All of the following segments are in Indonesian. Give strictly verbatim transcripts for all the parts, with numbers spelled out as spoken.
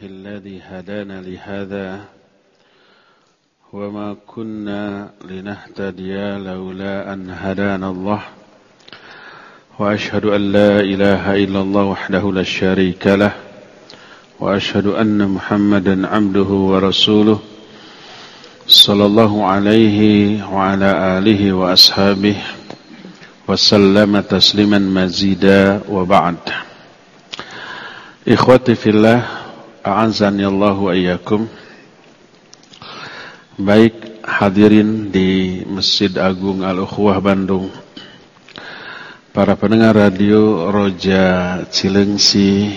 الذي هدانا لهذا وما كنا لنهتدي لولا أن هدانا الله وأشهد أن لا إله إلا الله وحده لا شريك له وأشهد أن محمدا عبده ورسوله صلى الله عليه وعلى آله وأصحابه وسلم تسليما مزيدا وبعد. Ikhwati fillah, a'azzani Allah wa iyyakum. Baik hadirin di Masjid Agung Al-Ukhwah Bandung, para pendengar radio Roja Cilengsi,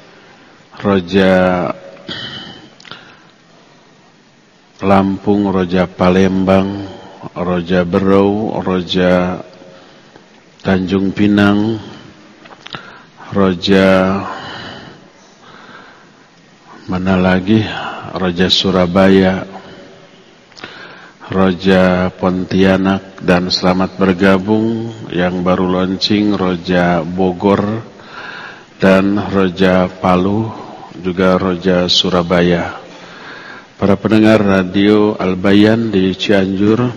Roja Lampung, Roja Palembang, Roja Berau, Roja Tanjung Pinang, Roja mana lagi, Roja Surabaya, Roja Pontianak, dan selamat bergabung yang baru launching Roja Bogor dan Roja Palu, juga Roja Surabaya. Para pendengar radio Al-Bayan di Cianjur,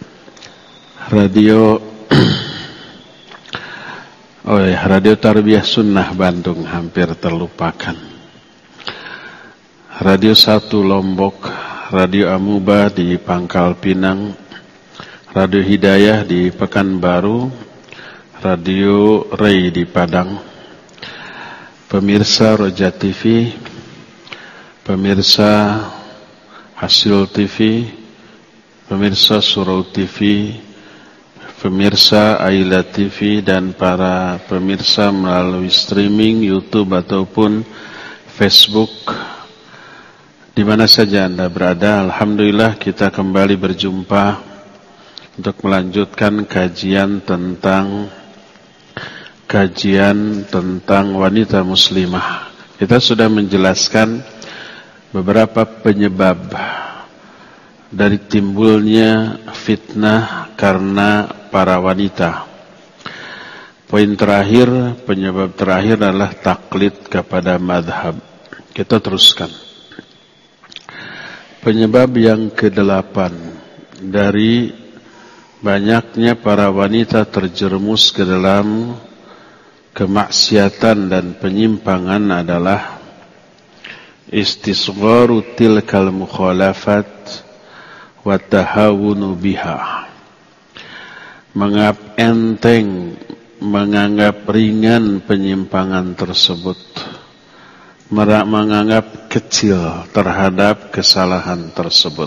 radio oh ya, Radio Tarbiyah Sunnah Bandung hampir terlupakan. Radio satu Lombok, Radio Amuba di Pangkal Pinang, Radio Hidayah di Pekanbaru, Radio Ray di Padang, pemirsa Roja T V, pemirsa Hasil T V, pemirsa Surau T V, pemirsa Aila T V, dan para pemirsa melalui streaming YouTube ataupun Facebook, di mana saja Anda berada. Alhamdulillah kita kembali berjumpa untuk melanjutkan kajian tentang kajian tentang wanita muslimah. Kita sudah menjelaskan beberapa penyebab dari timbulnya fitnah karena para wanita. Poin terakhir, penyebab terakhir adalah taklid kepada madhab. Kita teruskan. Penyebab yang kedelapan dari banyaknya para wanita terjerumus ke dalam kemaksiatan dan penyimpangan adalah istisgharu tilkal mukhalafat wa tahawunu biha. Menganggap enteng, menganggap ringan penyimpangan tersebut, menganggap kecil terhadap kesalahan tersebut.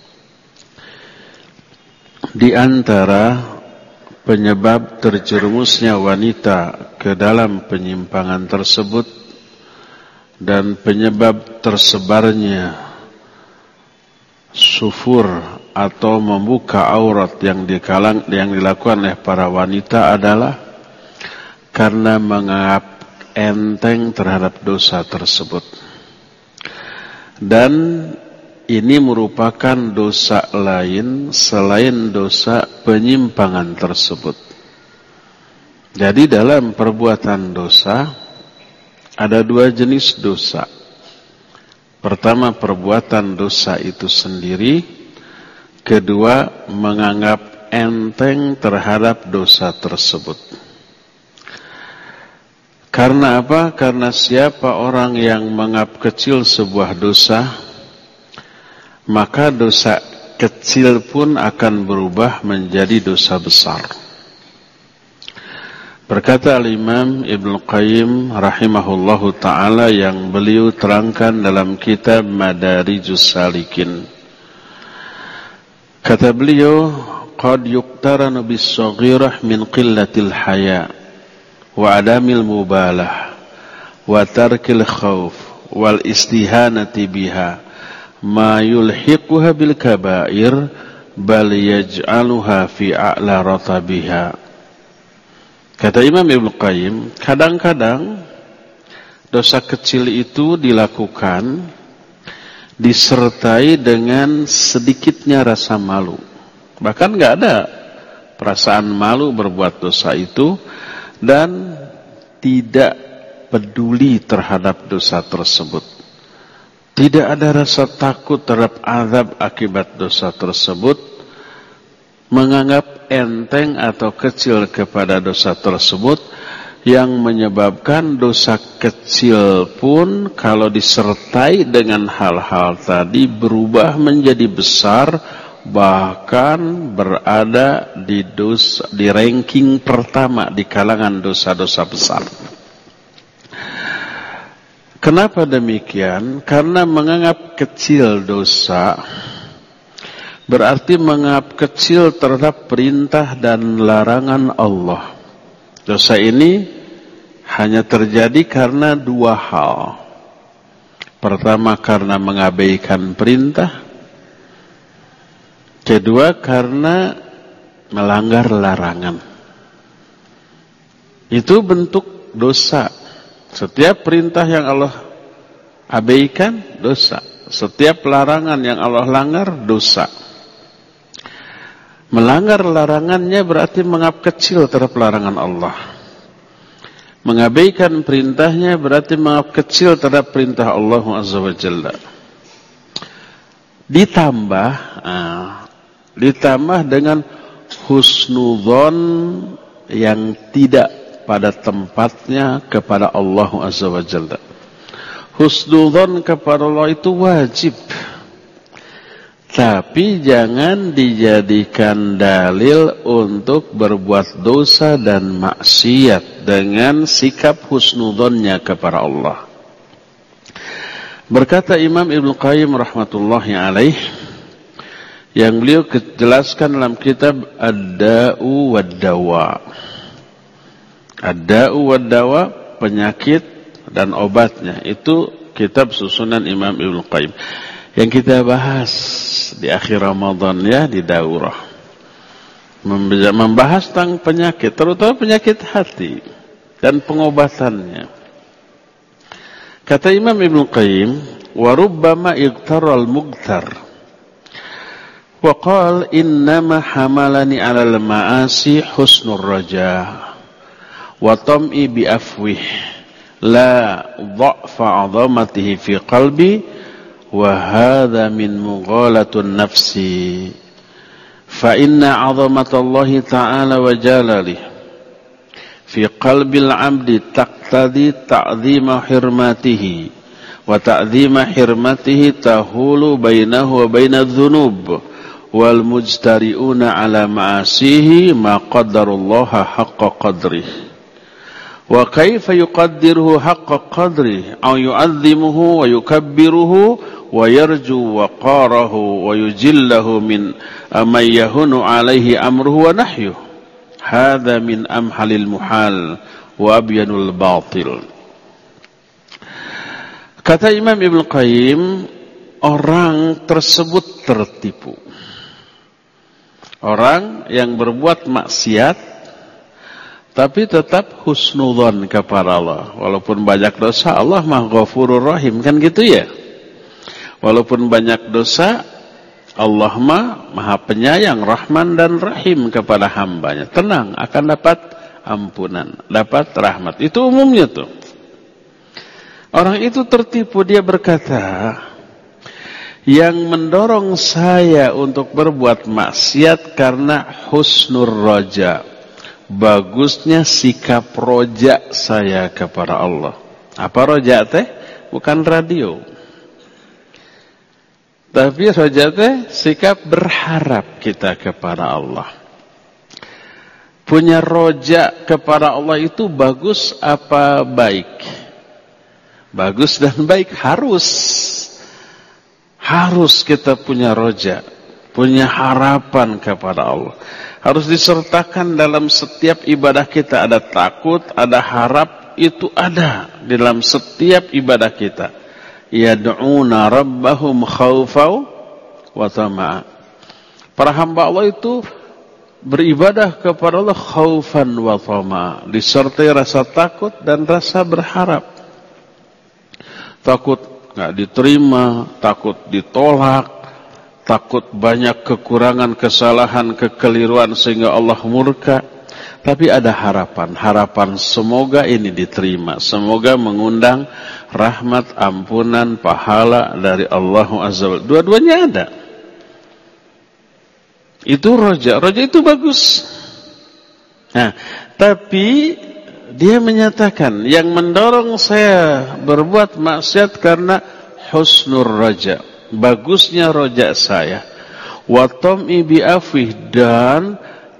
Di antara penyebab terjerumusnya wanita ke dalam penyimpangan tersebut dan penyebab tersebarnya sufur atau membuka aurat yang dikalang yang dilakukan oleh para wanita adalah karena menganggap enteng terhadap dosa tersebut. Dan ini merupakan dosa lain selain dosa penyimpangan tersebut. Jadi dalam perbuatan dosa ada dua jenis dosa. Pertama, perbuatan dosa itu sendiri. Kedua, menganggap enteng terhadap dosa tersebut. Karena apa? Karena siapa orang yang menganggap kecil sebuah dosa, maka dosa kecil pun akan berubah menjadi dosa besar. Berkata Al-Imam Ibnu Qayyim rahimahullahu ta'ala yang beliau terangkan dalam kitab Madarijus Salikin. Kata beliau, qad yuqtaranu bis-saghirah min qillatil haya wa adamil mubalah wa tarkil khawf wal istihanati biha ma yulhiquha bil kabair bal yaj'aluha fi a'la ratabiha. Kata Imam Ibnu Qayyim, kadang-kadang dosa kecil itu dilakukan disertai dengan sedikitnya rasa malu. Bahkan enggak ada perasaan malu berbuat dosa itu, dan tidak peduli terhadap dosa tersebut. Tidak ada rasa takut terhadap azab akibat dosa tersebut, menganggap enteng atau kecil kepada dosa tersebut, yang menyebabkan dosa kecil pun kalau disertai dengan hal-hal tadi berubah menjadi besar, bahkan berada di dosa, di ranking pertama di kalangan dosa-dosa besar. Kenapa demikian? Karena menganggap kecil dosa berarti menganggap kecil terhadap perintah dan larangan Allah. Dosa ini hanya terjadi karena dua hal. Pertama, karena mengabaikan perintah. Kedua, karena melanggar larangan. Itu bentuk dosa. Setiap perintah yang Allah abaikan, dosa. Setiap larangan yang Allah langgar, dosa. Melanggar larangannya berarti menganggap kecil terhadap larangan Allah. Mengabaikan perintahnya berarti menganggap kecil terhadap perintah Allah Azza wa Jalla. Ditambah, nah, ditambah dengan husnudzon yang tidak pada tempatnya kepada Allah Azza wa Jalla. Husnudzon kepada Allah itu wajib, tapi jangan dijadikan dalil untuk berbuat dosa dan maksiat dengan sikap husnudzonnya kepada Allah. Berkata Imam Ibnu Qayyim rahmatullahi alaih, yang beliau jelaskan dalam kitab Ad-Da'u wad-Dawa. Ad-Da'u wad-Dawa, penyakit dan obatnya. Itu kitab susunan Imam Ibnu Qayyim yang kita bahas di akhir Ramadan ya, di daurah. Membahas tentang penyakit, terutama penyakit hati dan pengobatannya. Kata Imam Ibnu Qayyim, wa rubbama igtarra al-mughtar wa qala innama hamalani 'ala al-ma'asi husnur raja wa tam'i bi afwih la dha'fa 'azamatihi fi qalbi wa hadha min mughalatun nafsi fa inna 'azamatallahi ta'ala wa jalalihi fi qalbil 'abdi taqtadi ta'dhima hirmatihi wa ta'dhima hirmatihi tahulu bainahu wa bainadz dzunub wal mujtari'una 'ala ma'asihi ma qaddarullaha haqqa qadrihi wa kaifa yuqaddiruhu haqqa qadrihi aw yu'azzimuhu wa yukabbiruhu wa yarju waqarahu wa yujillahu min man yahunu 'alaihi amruhu wa nahyuhu hadza min amhalil muhal wa abyanul batil. Kata Imam Ibnu Qayyim, orang tersebut tertipu. Orang yang berbuat maksiat tapi tetap husnudzon kepada Allah. Walaupun banyak dosa, Allah Maha Ghafurur Rahim, kan gitu ya. Walaupun banyak dosa, Allah Maha Penyayang, Rahman dan Rahim kepada hambanya. Tenang, akan dapat ampunan, dapat rahmat. Itu umumnya tuh. Orang itu tertipu, dia berkata, yang mendorong saya untuk berbuat maksiat karena husnur roja, bagusnya sikap roja saya kepada Allah. Apa roja teh? Bukan radio. Tapi roja teh sikap berharap kita kepada Allah. Punya roja kepada Allah itu bagus apa baik? Bagus dan baik, harus. Harus kita punya roja, punya harapan kepada Allah. Harus disertakan dalam setiap ibadah kita. Ada takut, ada harap, itu ada di dalam setiap ibadah kita. Yad'una rabbahum khawfau wa tama'a. Para hamba Allah itu beribadah kepada Allah khaufan wa tama'a, disertai rasa takut dan rasa berharap. Takut enggak diterima, takut ditolak, takut banyak kekurangan, kesalahan, kekeliruan sehingga Allah murka. tapi ada harapan. Harapan semoga ini diterima. Semoga mengundang rahmat, ampunan, pahala dari Allah Azza wa Jalla. Dua-duanya ada. Itu roja. Roja itu bagus. Nah, tapi dia menyatakan yang mendorong saya berbuat maksiat karena husnur roja. Bagusnya roja saya. Wa tam'i bi afih, dan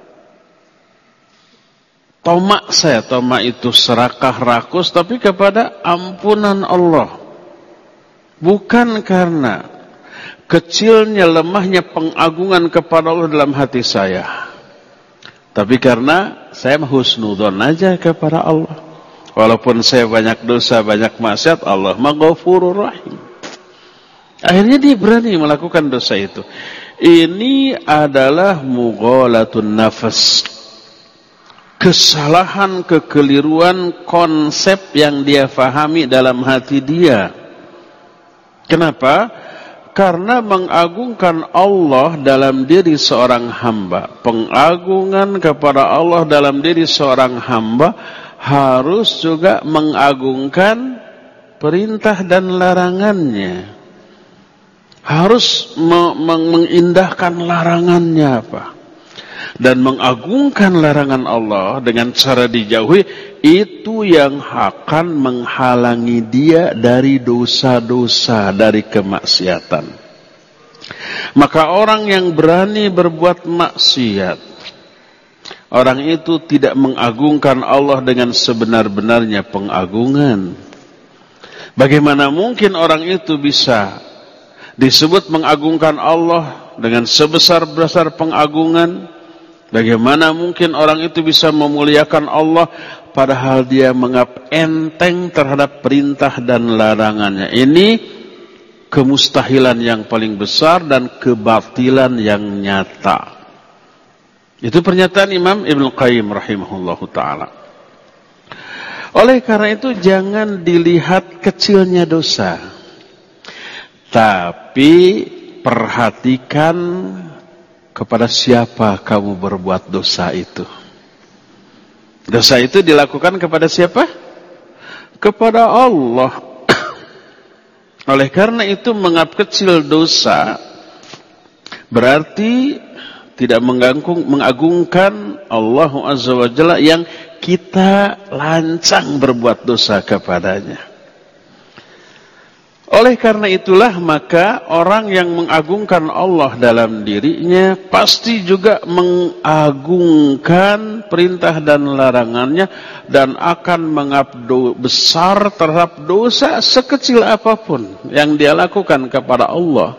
tomak saya. Tomak itu serakah rakus, tapi kepada ampunan Allah. Bukan karena kecilnya, lemahnya pengagungan kepada Allah dalam hati saya, tapi karena saya husnudzon aja kepada Allah. Walaupun saya banyak dosa, banyak maksiat, Allah Maghfurur Rahim. Akhirnya dia berani melakukan dosa itu. Ini adalah mughalatun nafas. Kesalahan, kekeliruan konsep yang dia fahami dalam hati dia. Kenapa? Karena mengagungkan Allah dalam diri seorang hamba. Pengagungan kepada Allah dalam diri seorang hamba harus juga mengagungkan perintah dan larangannya. Harus me- mengindahkan larangannya apa? Dan mengagungkan larangan Allah dengan cara dijauhi, itu yang akan menghalangi dia dari dosa-dosa, dari kemaksiatan. Maka orang yang berani berbuat maksiat, orang itu tidak mengagungkan Allah dengan sebenar-benarnya pengagungan. Bagaimana mungkin orang itu bisa disebut mengagungkan Allah dengan sebesar-besar pengagungan? Bagaimana mungkin orang itu bisa memuliakan Allah padahal dia menganggap enteng terhadap perintah dan larangannya? Ini kemustahilan yang paling besar dan kebatilan yang nyata. Itu pernyataan Imam Ibnu Qayyim rahimahullahu ta'ala. Oleh karena itu jangan dilihat kecilnya dosa, tapi perhatikan kepada siapa kamu berbuat dosa itu. Dosa itu dilakukan kepada siapa? Kepada Allah. Oleh karena itu menganggap kecil dosa berarti tidak mengagungkan Allah Azza wa Jalla yang kita lancang berbuat dosa kepadanya. Oleh karena itulah maka orang yang mengagungkan Allah dalam dirinya pasti juga mengagungkan perintah dan larangannya dan akan mengabdo besar terhadap dosa sekecil apapun yang dia lakukan kepada Allah.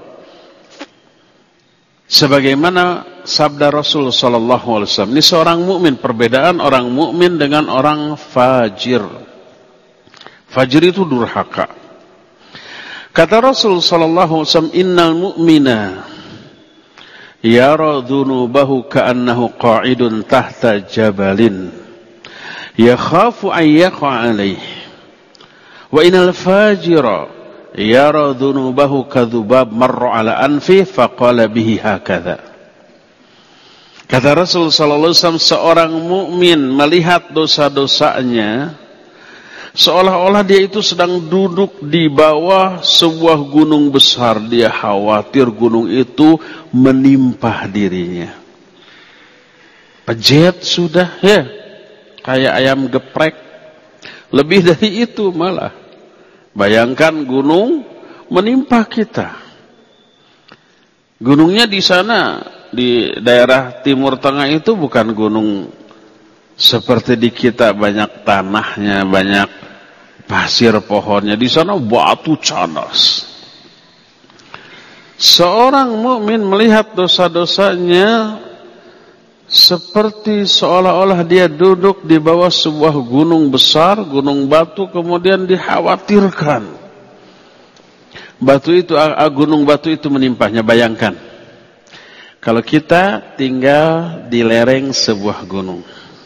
Sebagaimana sabda Rasul sallallahu alaihi wasallam, ini seorang mukmin, perbedaan orang mukmin dengan orang fajir. Fajir itu durhaka. Kata Rasul sallallahu alaihi wasallam, innal mu'mina yara dhunubahu ka'annahu qa'idun tahta jabalin yakhafu an yaqa alayhi, wa innal fajira yara dhunubahu kadhubab marra ala anfi faqala bihi hakadha. Kata Rasul sallallahu alaihi wasallam, seorang mukmin melihat dosa-dosanya seolah-olah dia itu sedang duduk di bawah sebuah gunung besar. Dia khawatir gunung itu menimpa dirinya. Pejet sudah ya, kayak ayam geprek. Lebih dari itu malah. Bayangkan gunung menimpa kita. Gunungnya di sana, di daerah Timur Tengah itu bukan gunung seperti di kita banyak tanahnya, banyak pasir pohonnya. Di sana batu cadas. Seorang mukmin melihat dosa-dosanya seperti seolah-olah dia duduk di bawah sebuah gunung besar, gunung batu, kemudian dikhawatirkan batu itu, gunung batu itu menimpahnya. Bayangkan kalau kita tinggal di lereng sebuah gunung.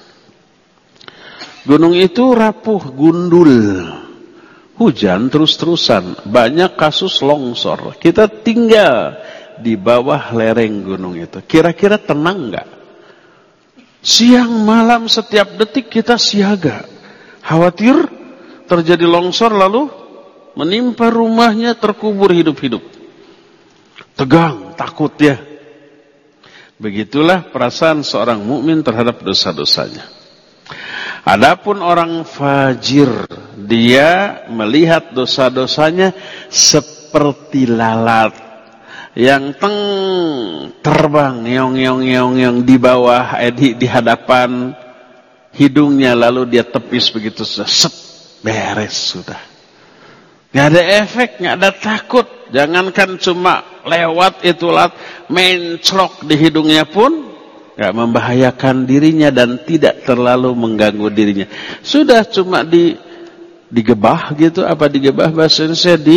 Gunung itu rapuh, gundul, hujan terus-terusan, banyak kasus longsor. Kita tinggal di bawah lereng gunung itu. Kira-kira tenang enggak? Siang malam setiap detik kita siaga. Khawatir terjadi longsor lalu menimpa rumahnya, terkubur hidup-hidup. Tegang, takut ya. Begitulah perasaan seorang mukmin terhadap dosa-dosanya. Adapun orang fajir, dia melihat dosa-dosanya seperti lalat yang teng terbang yong yong yong yong di bawah eh, di, di hadapan hidungnya, lalu dia tepis begitu sudah set, beres sudah. Nggak ada efek, nggak ada takut. Jangankan cuma lewat itu lat menclok di hidungnya pun nggak membahayakan dirinya dan tidak terlalu mengganggu dirinya. Sudah cuma di digebah gitu, apa digebah bahasa Indonesia, di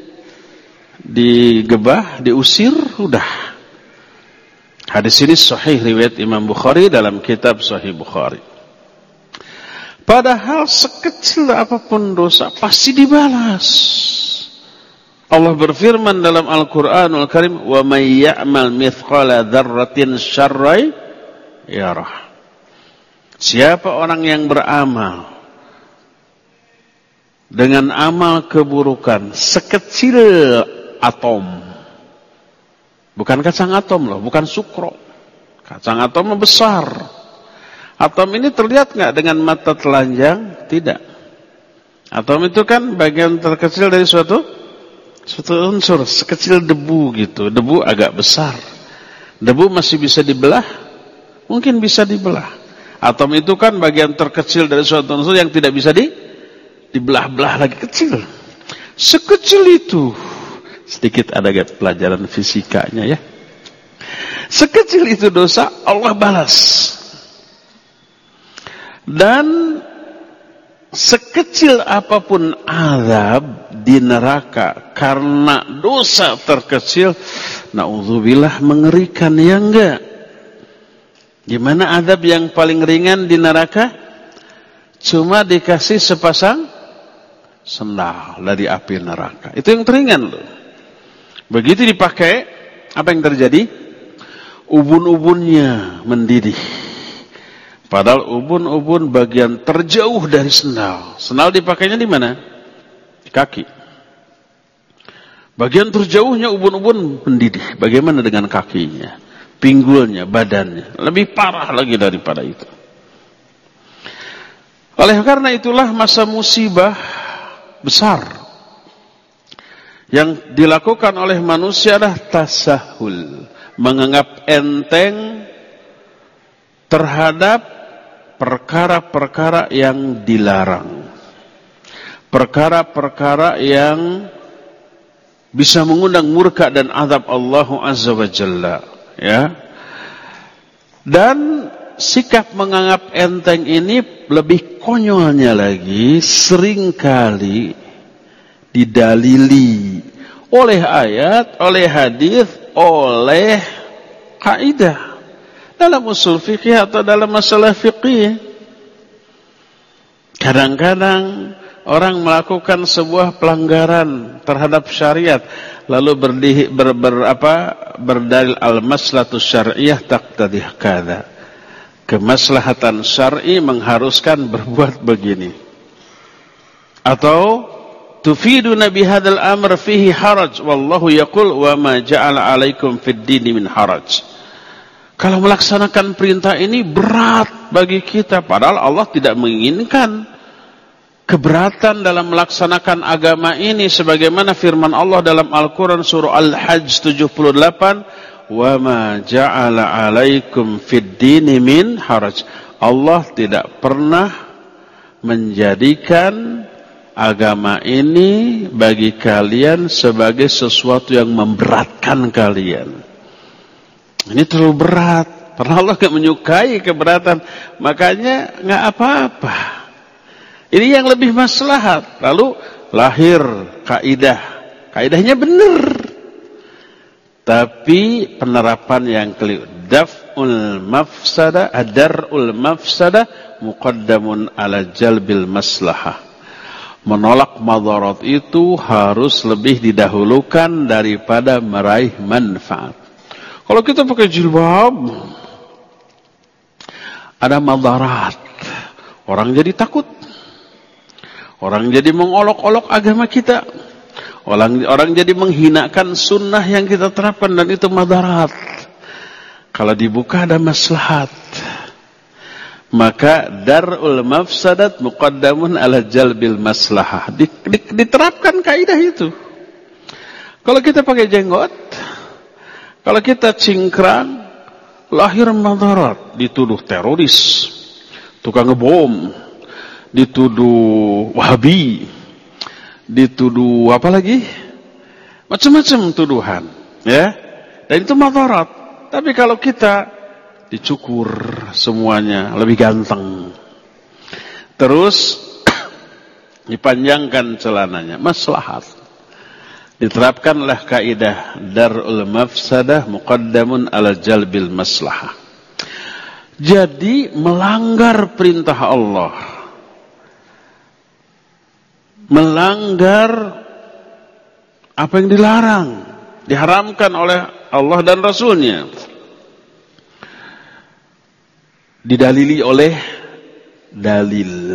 digebah, diusir, udah. Hadis ini sahih riwayat Imam Bukhari dalam kitab Sahih Bukhari. Padahal sekecil apapun dosa pasti dibalas. Allah berfirman dalam Al-Qur'anul Karim, "Wa may ya'mal mithqala dzarratin syarran yarah." Siapa orang yang beramal dengan amal keburukan sekecil atom, bukan kacang atom loh, bukan sukro, kacang atom besar. Atom ini terlihat nggak dengan mata telanjang? Tidak. Atom itu kan bagian terkecil dari suatu suatu unsur, sekecil debu gitu. Debu agak besar. Debu masih bisa dibelah, mungkin bisa dibelah. Atom itu kan bagian terkecil dari suatu unsur yang tidak bisa di dibelah-belah lagi, kecil. Sekecil itu. Sedikit ada pelajaran fisikanya ya. Sekecil itu dosa, Allah balas. Dan sekecil apapun azab di neraka karena dosa terkecil, naudzubillah, mengerikan ya enggak? Gimana azab yang paling ringan di neraka? Cuma dikasih sepasang sendal dari api neraka. Itu yang teringan loh. Begitu dipakai, apa yang terjadi? Ubun-ubunnya mendidih. Padahal ubun-ubun bagian terjauh dari sendal. Sendal dipakainya di mana? Di kaki. Bagian terjauhnya ubun-ubun mendidih. Bagaimana dengan kakinya? Pinggulnya, badannya. Lebih parah lagi daripada itu. Oleh karena itulah masa musibah besar yang dilakukan oleh manusia adalah tasahul, menganggap enteng terhadap perkara-perkara yang dilarang, perkara-perkara yang bisa mengundang murka dan azab Allah Azza wa Jalla, ya. Dan sikap menganggap enteng ini lebih konyolnya lagi, seringkali didalili oleh ayat, oleh hadis, oleh kaidah dalam usul fikih atau dalam masalah fikih. Kadang-kadang orang melakukan sebuah pelanggaran terhadap syariat, lalu berdih, ber, ber, apa, berdalil al-maslahatu syar'iyah taqtadih kadza. Kemaslahatan syar'i mengharuskan berbuat begini. Atau tufiduna bihadzal amr fihi haraj wallahu yaqul wa ma ja'ala 'alaikum fid dini min haraj. Kalau melaksanakan perintah ini berat bagi kita, padahal Allah tidak menginginkan keberatan dalam melaksanakan agama ini, sebagaimana firman Allah dalam Al-Qur'an surah Al-Hajj tujuh puluh delapan, wa ma ja'ala 'alaikum fid dini min haraj. Allah tidak pernah menjadikan agama ini bagi kalian sebagai sesuatu yang memberatkan kalian. Ini terlalu berat. Karena Allah gak menyukai keberatan. Makanya gak apa-apa. Ini yang lebih maslahat. Lalu lahir kaidah. Kaidahnya benar. Tapi penerapan yang keliru. Daf'ul mafsada, adar'ul mafsada muqaddamun ala jalbil maslahah. Menolak madarat itu harus lebih didahulukan daripada meraih manfaat. Kalau kita pakai jilbab, ada madarat. Orang jadi takut. Orang jadi mengolok-olok agama kita. Orang, orang jadi menghinakan sunnah yang kita terapkan, dan itu madarat. Kalau dibuka ada maslahat. Maka darul mafsadat muqaddamun ala jalbil maslahah. Diterapkan kaidah itu. Kalau kita pakai jenggot, kalau kita cingkrang, lahir madarat. Dituduh teroris, tukang ngebom, dituduh wahabi, dituduh apa lagi? Macam-macam tuduhan, ya. Dan itu madarat. Tapi kalau kita dicukur semuanya, lebih ganteng, terus dipanjangkan celananya, maslahat. Diterapkanlah kaidah darul mafsadah muqaddamun ala jalbil maslahah. Jadi melanggar perintah Allah, melanggar apa yang dilarang, diharamkan oleh Allah dan Rasulnya, didalili oleh dalil.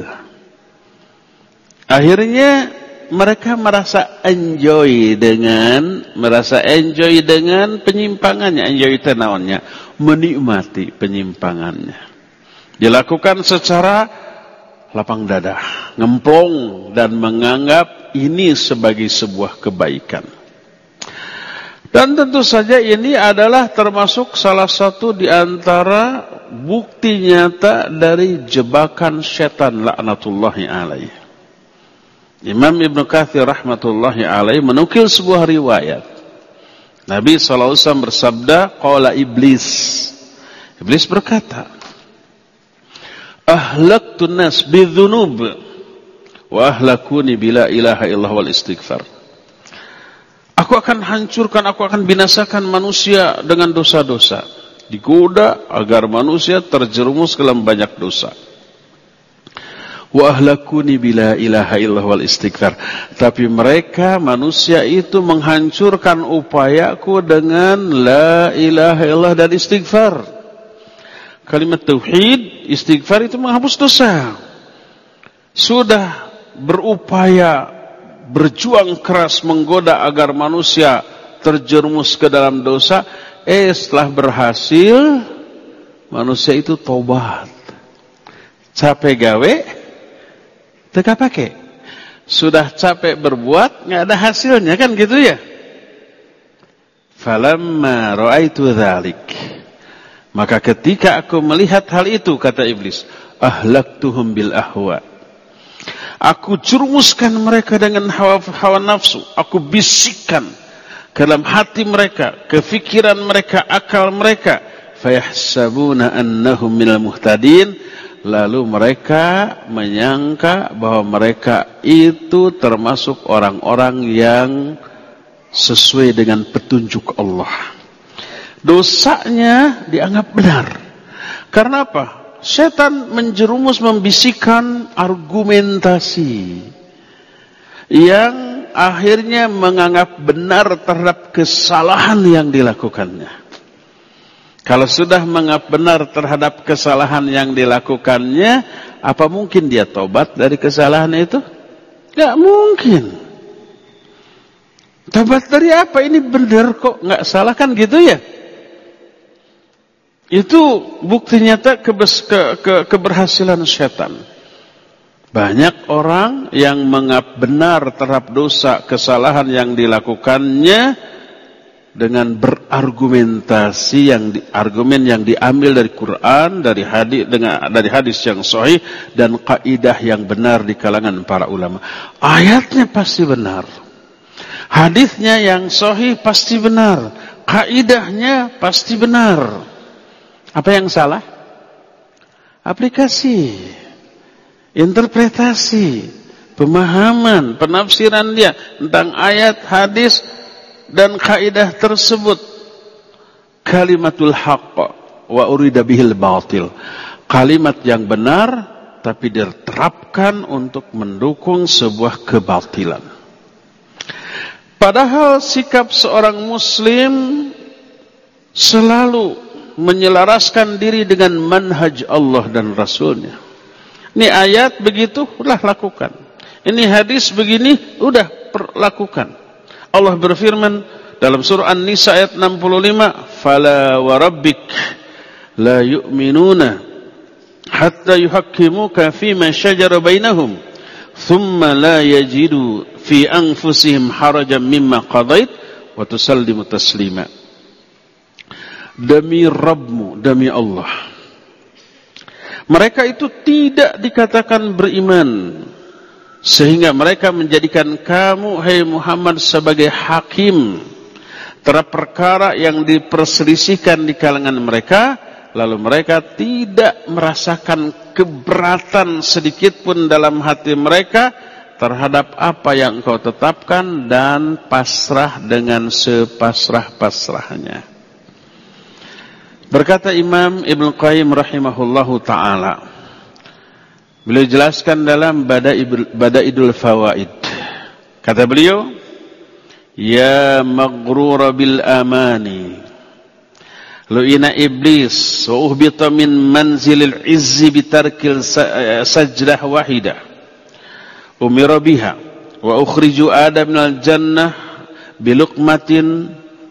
Akhirnya mereka merasa enjoy dengan merasa enjoy dengan penyimpangannya. Enjoy itu naonnya, menikmati penyimpangannya. Dilakukan secara lapang dada, ngemplong, dan menganggap ini sebagai sebuah kebaikan. Dan tentu saja ini adalah termasuk salah satu di antara bukti nyata dari jebakan setan laknatullahi alaih. Imam Ibn Katsir rahmatullahi alaih menukil sebuah riwayat. Nabi shallallahu alaihi wasallam bersabda, qala iblis. Iblis berkata, ahlaktun nas bidzunub wa ahlakuni bila ilaha illallah wal istighfar. Aku akan hancurkan, aku akan binasakan manusia dengan dosa-dosa. Digoda agar manusia terjerumus ke dalam banyak dosa. Wa ahlakuni bila ilaha illallah wal istighfar. Tapi mereka manusia itu menghancurkan upayaku dengan la ilaha illallah dan istighfar. Kalimat tauhid, istighfar itu menghapus dosa. Sudah berupaya, berjuang keras menggoda agar manusia terjerumus ke dalam dosa, eh setelah berhasil manusia itu tobat. Capek gawe teka pakai. Sudah capek berbuat, nggak ada hasilnya, kan gitu ya. Falamma ra'aitu dzalik, maka ketika aku melihat hal itu, kata iblis, ahlaktuhum bil ahwa. Aku jerumuskan mereka dengan hawa, hawa nafsu. Aku bisikkan ke dalam hati mereka, kefikiran mereka, akal mereka. Fayahsabuna annahum minal muhtadin. Lalu mereka menyangka bahwa mereka itu termasuk orang-orang yang sesuai dengan petunjuk Allah. Dosanya dianggap benar. Karena apa? Setan menjerumus membisikkan argumentasi yang akhirnya menganggap benar terhadap kesalahan yang dilakukannya. Kalau sudah menganggap benar terhadap kesalahan yang dilakukannya, apa mungkin dia tobat dari kesalahan itu? Gak mungkin. Tobat dari apa? Ini benar kok, gak salah, kan gitu ya? Itu bukti nyata kebes, ke, ke, keberhasilan setan. Banyak orang yang menganggap benar terhadap dosa, kesalahan yang dilakukannya dengan berargumentasi yang di, argumen yang diambil dari Quran, dari hadis, dengan dari hadis yang sahih dan kaidah yang benar di kalangan para ulama. Ayatnya pasti benar, hadisnya yang sahih pasti benar, kaidahnya pasti benar. Apa yang salah? Aplikasi, interpretasi, pemahaman, penafsiran dia tentang ayat, hadis dan kaidah tersebut. Kalimatul haqq wa urida bihil batil. Kalimat yang benar tapi diterapkan untuk mendukung sebuah kebatilan. Padahal sikap seorang muslim selalu menyelaraskan diri dengan manhaj Allah dan Rasulnya. Ini ayat begitu, udah lakukan. Ini hadis begini, udah lakukan. Allah berfirman dalam surah An-Nisa ayat enam puluh lima, "Fala wa rabbik la yu'minuna hatta yuhakkimuka fima shajara bainahum thumma la yajidu fi anfusihim harajan mimma qadait wa tusallimu taslima." Demi Rabbmu, demi Allah, mereka itu tidak dikatakan beriman sehingga mereka menjadikan kamu, hai Muhammad, sebagai hakim terhadap perkara yang diperselisihkan di kalangan mereka, lalu mereka tidak merasakan keberatan sedikit pun dalam hati mereka terhadap apa yang engkau tetapkan dan pasrah dengan sepasrah-pasrahnya. Berkata Imam Ibnu Qayyim rahimahullahu ta'ala, beliau jelaskan dalam Badaidul Fawaid, kata beliau, "Ya maghrura bil amani, lu'ina iblis wa uhbita min manzilil izzi bitarkil sajdah wahidah, umira biha wa ukhriju adam minal jannah biluqmatin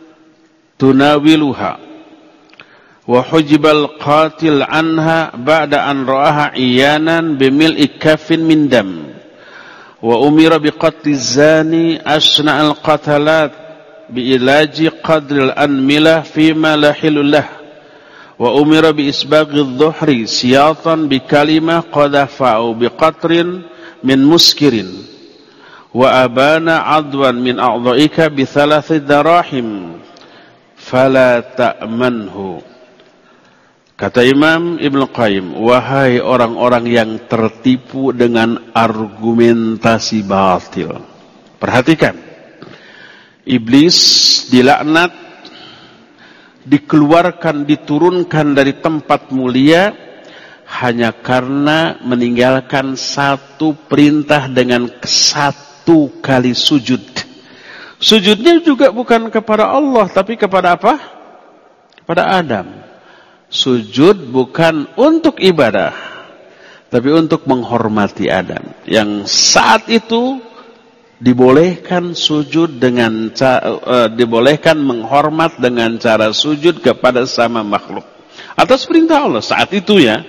tunawiluha wa hujibal qatil anha ba'da an ra'aha iyanan bimil'i kafin min dam wa umira biqatli zani asna'al qatalat bi'ilaji qadril anmilah fima la hilullah wa umira biisbaghi dhuhri siyatan bikalimah qadafa'u biqatrin min muskirin wa abana adwan min a'dha'ika bithalathi darahim fala ta'manhu." Kata Imam Ibnu Qayyim, wahai orang-orang yang tertipu dengan argumentasi batil. Perhatikan, iblis dilaknat, dikeluarkan, diturunkan dari tempat mulia hanya karena meninggalkan satu perintah dengan satu kali sujud. Sujudnya juga bukan kepada Allah, tapi kepada apa? Kepada Adam. Sujud bukan untuk ibadah, tapi untuk menghormati Adam, yang saat itu dibolehkan sujud dengan uh, dibolehkan menghormat dengan cara sujud kepada sama makhluk atas perintah Allah saat itu, ya.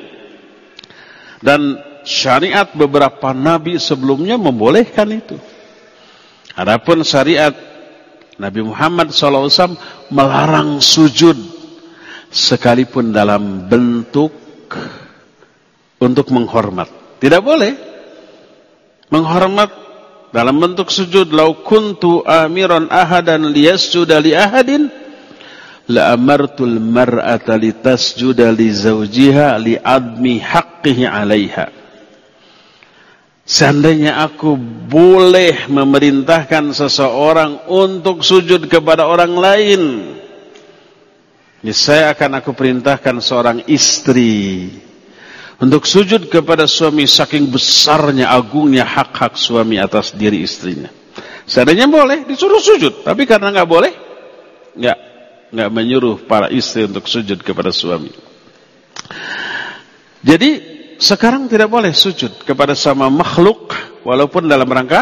Dan syariat beberapa nabi sebelumnya membolehkan itu. Adapun syariat Nabi Muhammad shallallahu alaihi wasallam melarang sujud sekalipun dalam bentuk untuk menghormat. Tidak boleh menghormat dalam bentuk sujud. Lau kuntu amiran ahadan liyasjuda li ahadin la amartul mar'ata litasjuda li zawjiha li admi haqqihi 'alaiha. Seandainya aku boleh memerintahkan seseorang untuk sujud kepada orang lain, saya akan aku perintahkan seorang istri untuk sujud kepada suami, saking besarnya, agungnya hak-hak suami atas diri istrinya. Seandainya boleh, disuruh sujud. Tapi karena nggak boleh, nggak nggak menyuruh para istri untuk sujud kepada suami. Jadi sekarang tidak boleh sujud kepada sama makhluk, walaupun dalam rangka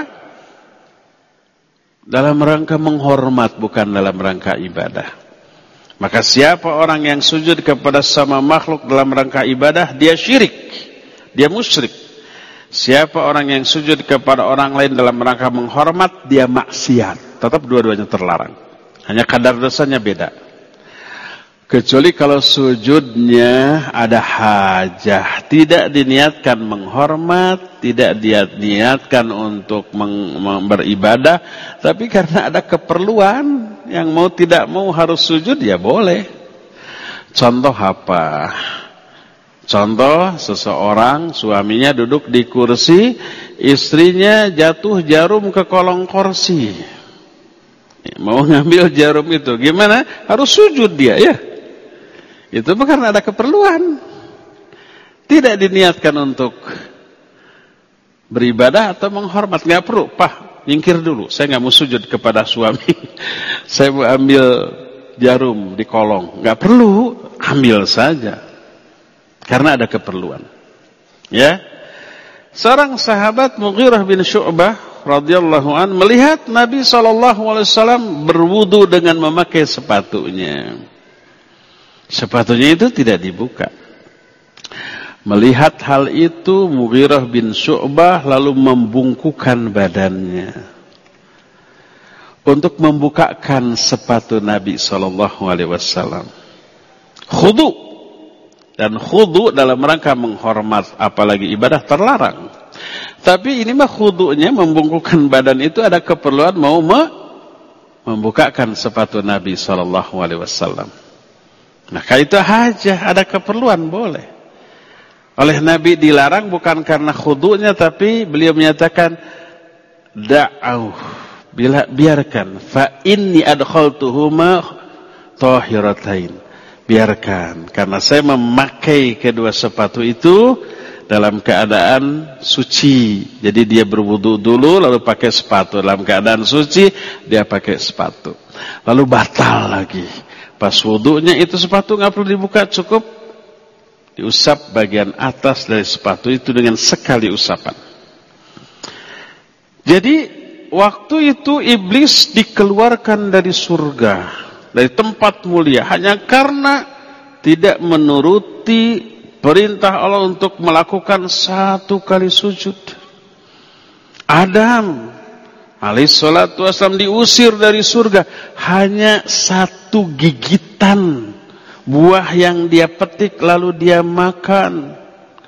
dalam rangka menghormat, bukan dalam rangka ibadah. Maka siapa orang yang sujud kepada sama makhluk dalam rangka ibadah, dia syirik, dia musyrik. Siapa orang yang sujud kepada orang lain dalam rangka menghormat, dia maksiat. Tetap dua-duanya terlarang, hanya kadar dosanya beda. Kecuali kalau sujudnya ada hajah, tidak diniatkan menghormat, tidak diniatkan untuk beribadah, tapi karena ada keperluan, yang mau tidak mau harus sujud, ya boleh. Contoh apa? Contoh, seseorang suaminya duduk di kursi, istrinya jatuh jarum ke kolong kursi, mau ngambil jarum itu, gimana? Harus sujud dia, ya. Itu karena ada keperluan, tidak diniatkan untuk beribadah atau menghormat. Nggak perlu, Pak, nyingkir dulu, saya nggak mau sujud kepada suami, saya mau ambil jarum di kolong. Nggak perlu, ambil saja karena ada keperluan. Ya. Seorang sahabat Mughirah bin Syu'bah radhiyallahu an melihat Nabi sallallahu alaihi wasallam berwudu dengan memakai sepatunya. Sepatunya itu tidak dibuka. Melihat hal itu, Mughirah bin Syu'bah lalu membungkukkan badannya untuk membukakan sepatu Nabi sallallahu alaihi wasallam. Khudu, dan khudu dalam rangka menghormat, apalagi ibadah terlarang. Tapi ini mah khudunya membungkukkan badan itu ada keperluan mau me membukakan sepatu Nabi sallallahu alaihi wasallam. Maka itu hajah, ada keperluan boleh. Oleh Nabi dilarang bukan karena khudunya, tapi beliau menyatakan da'au, bila biarkan, fa inni adkhaltuhuma tahiratain. Biarkan, karena saya memakai kedua sepatu itu dalam keadaan suci. Jadi dia berwudu dulu lalu pakai sepatu, dalam keadaan suci dia pakai sepatu. Lalu batal lagi. Pas wudunya itu sepatu enggak perlu dibuka, cukup diusap bagian atas dari sepatu itu dengan sekali usapan. Jadi waktu itu iblis dikeluarkan dari surga, dari tempat mulia, hanya karena tidak menuruti perintah Allah untuk melakukan satu kali sujud. Adam alaihi salatu wassalam diusir dari surga, hanya satu gigitan buah yang dia petik lalu dia makan.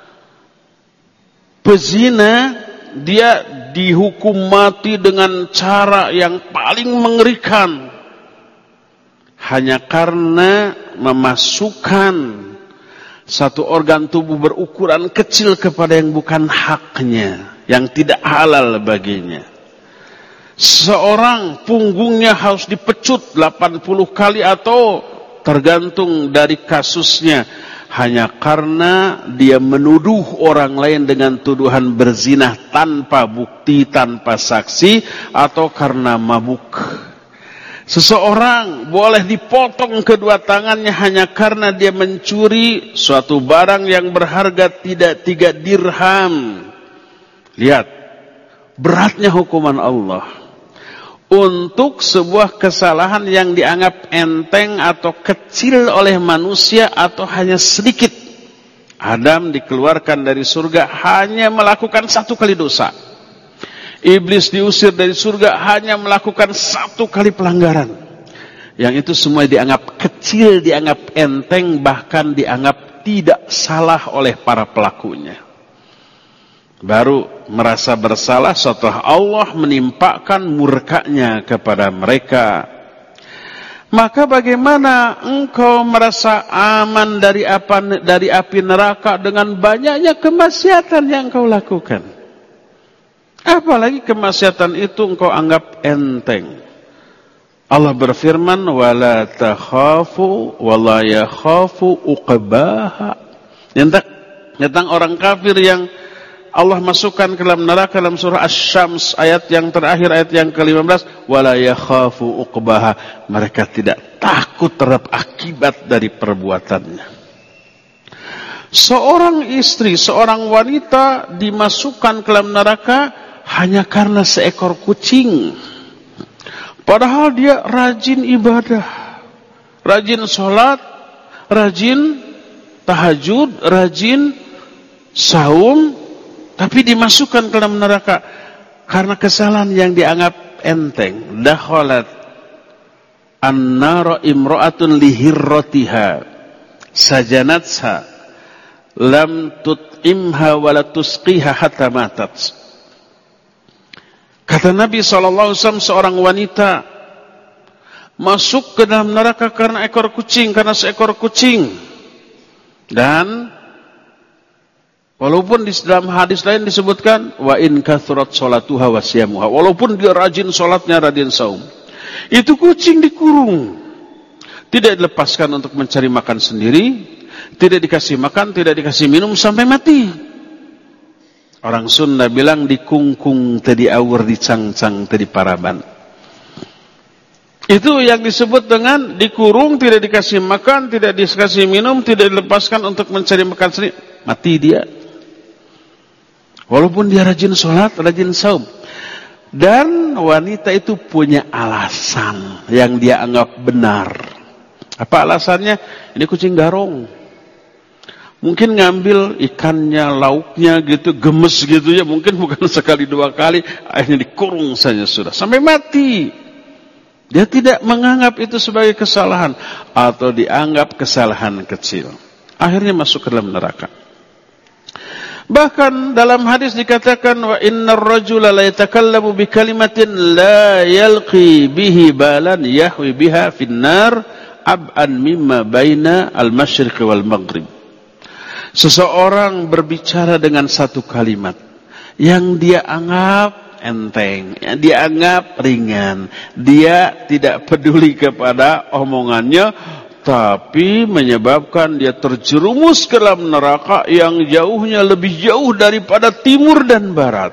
Pezina dia dihukum mati dengan cara yang paling mengerikan, hanya karena memasukkan satu organ tubuh berukuran kecil kepada yang bukan haknya, yang tidak halal baginya. Seorang punggungnya harus dipecut delapan puluh kali atau tergantung dari kasusnya, hanya karena dia menuduh orang lain dengan tuduhan berzina tanpa bukti, tanpa saksi, atau karena mabuk. Seseorang boleh dipotong kedua tangannya hanya karena dia mencuri suatu barang yang berharga tidak tiga dirham. Lihat beratnya hukuman Allah untuk sebuah kesalahan yang dianggap enteng atau kecil oleh manusia atau hanya sedikit. Adam dikeluarkan dari surga hanya melakukan satu kali dosa. Iblis diusir dari surga hanya melakukan satu kali pelanggaran. Yang itu semua dianggap kecil, dianggap enteng, bahkan dianggap tidak salah oleh para pelakunya. Baru merasa bersalah setelah Allah menimpakan murkanya kepada mereka. Maka bagaimana engkau merasa aman dari apa, dari api neraka dengan banyaknya kemaksiatan yang engkau lakukan? Apalagi kemaksiatan itu engkau anggap enteng. Allah berfirman, wala takhafu wala yakhafu uqbaha. Tentang orang kafir yang Allah masukkan ke dalam neraka dalam surah Asy-Syams ayat yang terakhir, ayat yang ke lima belas, wala yakhafu uqbaha. Mereka tidak takut terhadap akibat dari perbuatannya. Seorang istri, seorang wanita dimasukkan ke dalam neraka hanya karena seekor kucing. Padahal dia rajin ibadah, rajin sholat, rajin tahajud, rajin saum, tapi dimasukkan ke dalam neraka karena kesalahan yang dianggap enteng. Dakhalat an-nara imra'atun lihirratiha sajanatha lam tut'imha wa la tusqiha hatta matat. Kata Nabi sallallahu alaihi wasallam, seorang wanita masuk ke dalam neraka karena ekor kucing, karena seekor kucing. Dan walaupun di dalam hadis lain disebutkan wa in kathurat sholatuha wa siyamuha, walaupun dia rajin sholatnya, rajin saum, itu kucing dikurung, tidak dilepaskan untuk mencari makan sendiri, tidak dikasih makan, tidak dikasih minum sampai mati. Orang Sunda bilang dikungkung tadi awur, dicangcang tadi paraban. Itu yang disebut dengan dikurung, tidak dikasih makan, tidak dikasih minum, tidak dilepaskan untuk mencari makan sendiri. Mati dia. Walaupun dia rajin sholat, rajin saum. Dan wanita itu punya alasan yang dia anggap benar. Apa alasannya? Ini kucing garong. Mungkin ngambil ikannya, lauknya gitu, gemes gitu ya. Mungkin bukan sekali dua kali. Akhirnya dikurung saja sudah. Sampai mati. Dia tidak menganggap itu sebagai kesalahan. Atau dianggap kesalahan kecil. Akhirnya masuk ke dalam neraka. Bahkan dalam hadis dikatakan, wa innar rajula la yatakallamu bi kalimatin la yalqi bihi balan yahwi biha finnar ab'an mimma baina al-masyriq wal maghrib. Seseorang berbicara dengan satu kalimat yang dia anggap enteng, yang dia anggap ringan. Dia tidak peduli kepada omongannya, tapi menyebabkan dia terjerumus ke dalam neraka yang jauhnya lebih jauh daripada timur dan barat.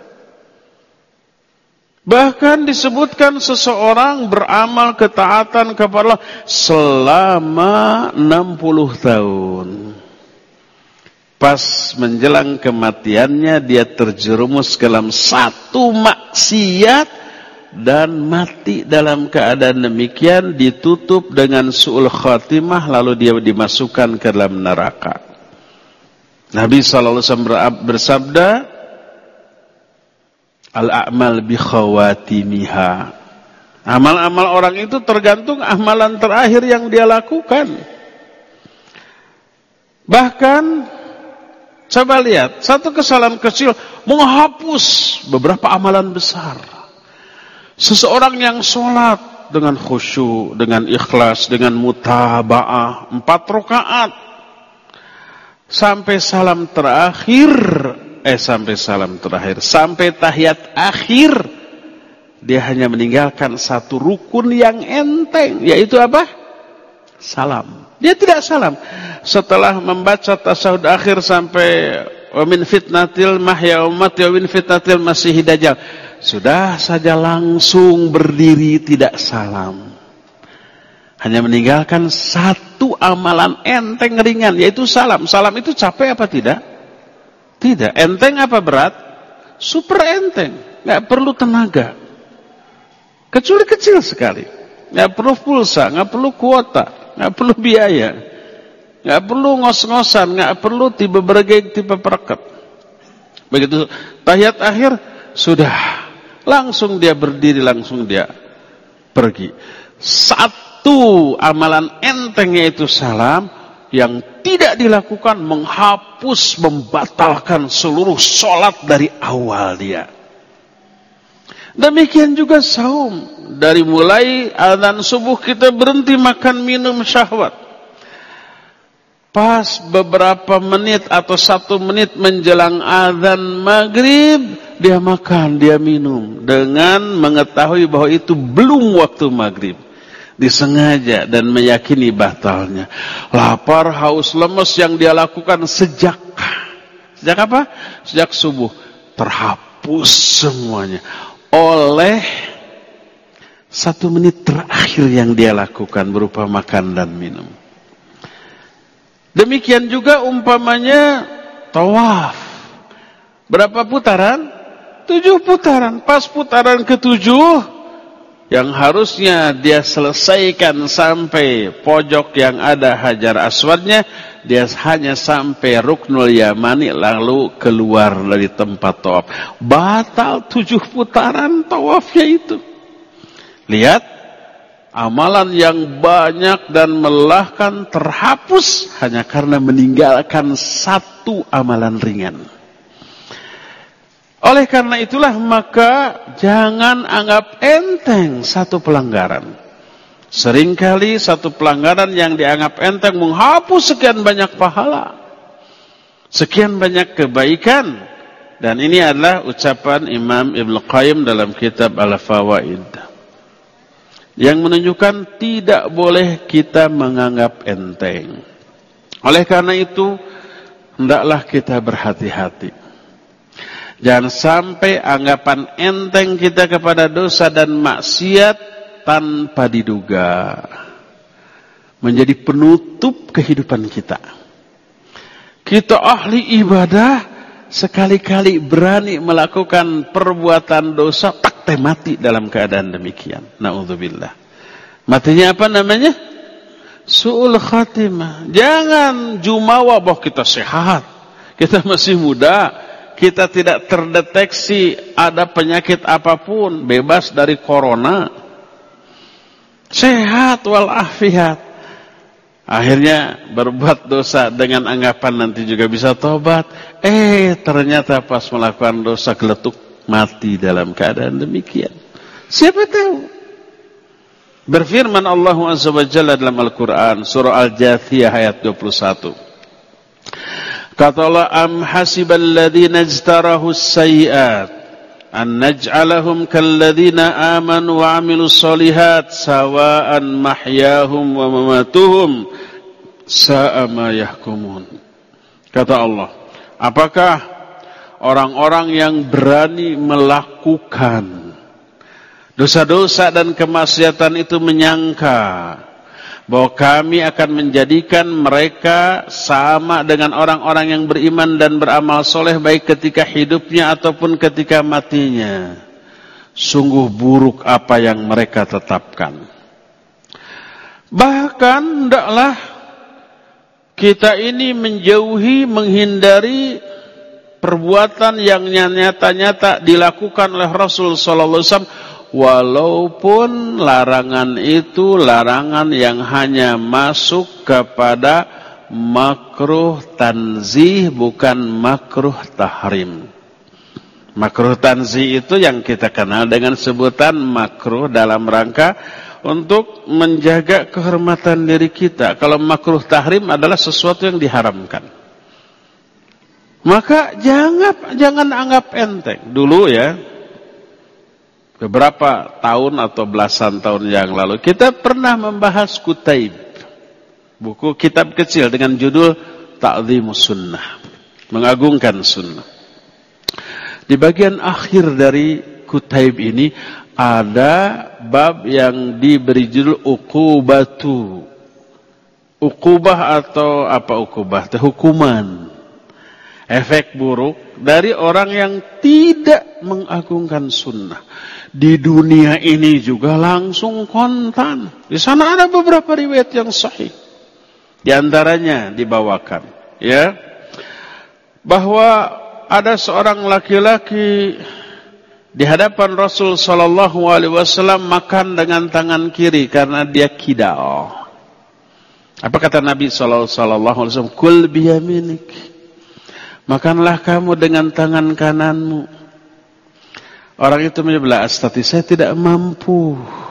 Bahkan disebutkan seseorang beramal ketaatan kepada Allah selama enam puluh tahun. Pas menjelang kematiannya dia terjerumus ke dalam satu maksiat dan mati dalam keadaan demikian, ditutup dengan su'ul khatimah, lalu dia dimasukkan ke dalam neraka. Nabi sallallahu alaihi wasallam bersabda, al-a'mal bi khawatimiha. Amal-amal orang itu tergantung amalan terakhir yang dia lakukan. Bahkan coba lihat, satu kesalahan kecil menghapus beberapa amalan besar. Seseorang yang sholat dengan khusyuk, dengan ikhlas, dengan mutaba'ah, empat rakaat, sampai salam terakhir, eh sampai salam terakhir, sampai tahiyat akhir, dia hanya meninggalkan satu rukun yang enteng, yaitu apa? Salam. Dia tidak salam. Setelah membaca tasyahud akhir sampai wa min fitnatil mahya ummati wa min fitnatil masihid dajjal, sudah saja langsung berdiri tidak salam. Hanya meninggalkan satu amalan enteng ringan, yaitu salam. Salam itu capek apa tidak? Tidak. Enteng apa berat? Super enteng. Nggak perlu tenaga. Kecuali kecil sekali. Nggak perlu pulsa, nggak perlu kuota, nggak perlu biaya, nggak perlu ngos-ngosan, nggak perlu tiba bergeg, tiba pereket. Begitu tahiyat akhir, sudah langsung dia berdiri, langsung dia pergi. Satu amalan enteng yaitu salam yang tidak dilakukan menghapus, membatalkan seluruh sholat dari awal dia. Demikian juga saum. Dari mulai azan subuh kita berhenti makan minum syahwat. Pas beberapa menit atau satu menit menjelang azan maghrib, dia makan, dia minum. Dengan mengetahui bahwa itu belum waktu maghrib. Disengaja dan meyakini batalnya. Lapar, haus, lemes yang dia lakukan sejak, sejak apa? Sejak subuh. Terhapus semuanya oleh satu menit terakhir yang dia lakukan berupa makan dan minum. Demikian juga umpamanya tawaf. Berapa putaran? Tujuh putaran. Pas putaran ketujuh, yang harusnya dia selesaikan sampai pojok yang ada Hajar Aswadnya, dia hanya sampai Ruknul Yamani lalu keluar dari tempat tawaf. Batal tujuh putaran tawafnya itu. Lihat, amalan yang banyak dan melelahkan terhapus hanya karena meninggalkan satu amalan ringan. Oleh karena itulah maka jangan anggap enteng satu pelanggaran. Seringkali satu pelanggaran yang dianggap enteng menghapus sekian banyak pahala, sekian banyak kebaikan. Dan ini adalah ucapan Imam Ibnu Qayyim dalam kitab Al-Fawaid, yang menunjukkan tidak boleh kita menganggap enteng. Oleh karena itu, hendaklah kita berhati-hati. Jangan sampai anggapan enteng kita kepada dosa dan maksiat tanpa diduga menjadi penutup kehidupan kita. Kita ahli ibadah, sekali-kali berani melakukan perbuatan dosa, tak mati dalam keadaan demikian. Na'udzubillah. Matinya apa namanya? Su'ul khatimah. Jangan jumawa bahwa kita sehat, kita masih muda, kita tidak terdeteksi ada penyakit apapun, bebas dari corona, sehat walafiat. Akhirnya berbuat dosa dengan anggapan nanti juga bisa tobat. Eh ternyata pas melakukan dosa geletuk mati dalam keadaan demikian. Siapa tahu? Berfirman Allah Azza wa Jalla dalam Al-Quran surah Al-Jathiyah ayat dua puluh satu. Kata Allah, am hasibal ladzina ijtarahu as-sayyi'at an naj'alahum kalladzina amanu wa 'amilus shalihat sawa'an mahyahum wa mamatuhum sa'a ma yahkumun. Kata Allah, apakah orang-orang yang berani melakukan dosa-dosa dan kemaksiatan itu menyangka bahwa kami akan menjadikan mereka sama dengan orang-orang yang beriman dan beramal soleh baik ketika hidupnya ataupun ketika matinya. Sungguh buruk apa yang mereka tetapkan. Bahkan hendaklah kita ini menjauhi, menghindari perbuatan yang nyata-nyata dilakukan oleh Rasul sallallahu alaihi wasallam, walaupun larangan itu larangan yang hanya masuk kepada makruh tanzih, bukan makruh tahrim. Makruh tanzih itu yang kita kenal dengan sebutan makruh dalam rangka untuk menjaga kehormatan diri kita. Kalau makruh tahrim adalah sesuatu yang diharamkan. Maka jangan jangan anggap enteng. Dulu ya, beberapa tahun atau belasan tahun yang lalu kita pernah membahas Kutaib, buku kitab kecil dengan judul Ta'dhimus Sunnah, mengagungkan sunnah. Di bagian akhir dari Kutaib ini ada bab yang diberi judul Uqubatu. Uqubah atau apa uqubah? Hukuman, efek buruk dari orang yang tidak mengagungkan sunnah. Di dunia ini juga langsung kontan. Di sana ada beberapa riwayat yang sahih. Di antaranya dibawakan, ya, bahwa ada seorang laki-laki di hadapan Rasul sallallahu alaihi wasallam makan dengan tangan kiri karena dia kidal. Apa kata Nabi sallallahu alaihi wasallam? Kul biyaminik. Makanlah kamu dengan tangan kananmu. Orang itu menjawab, astati, saya tidak mampu.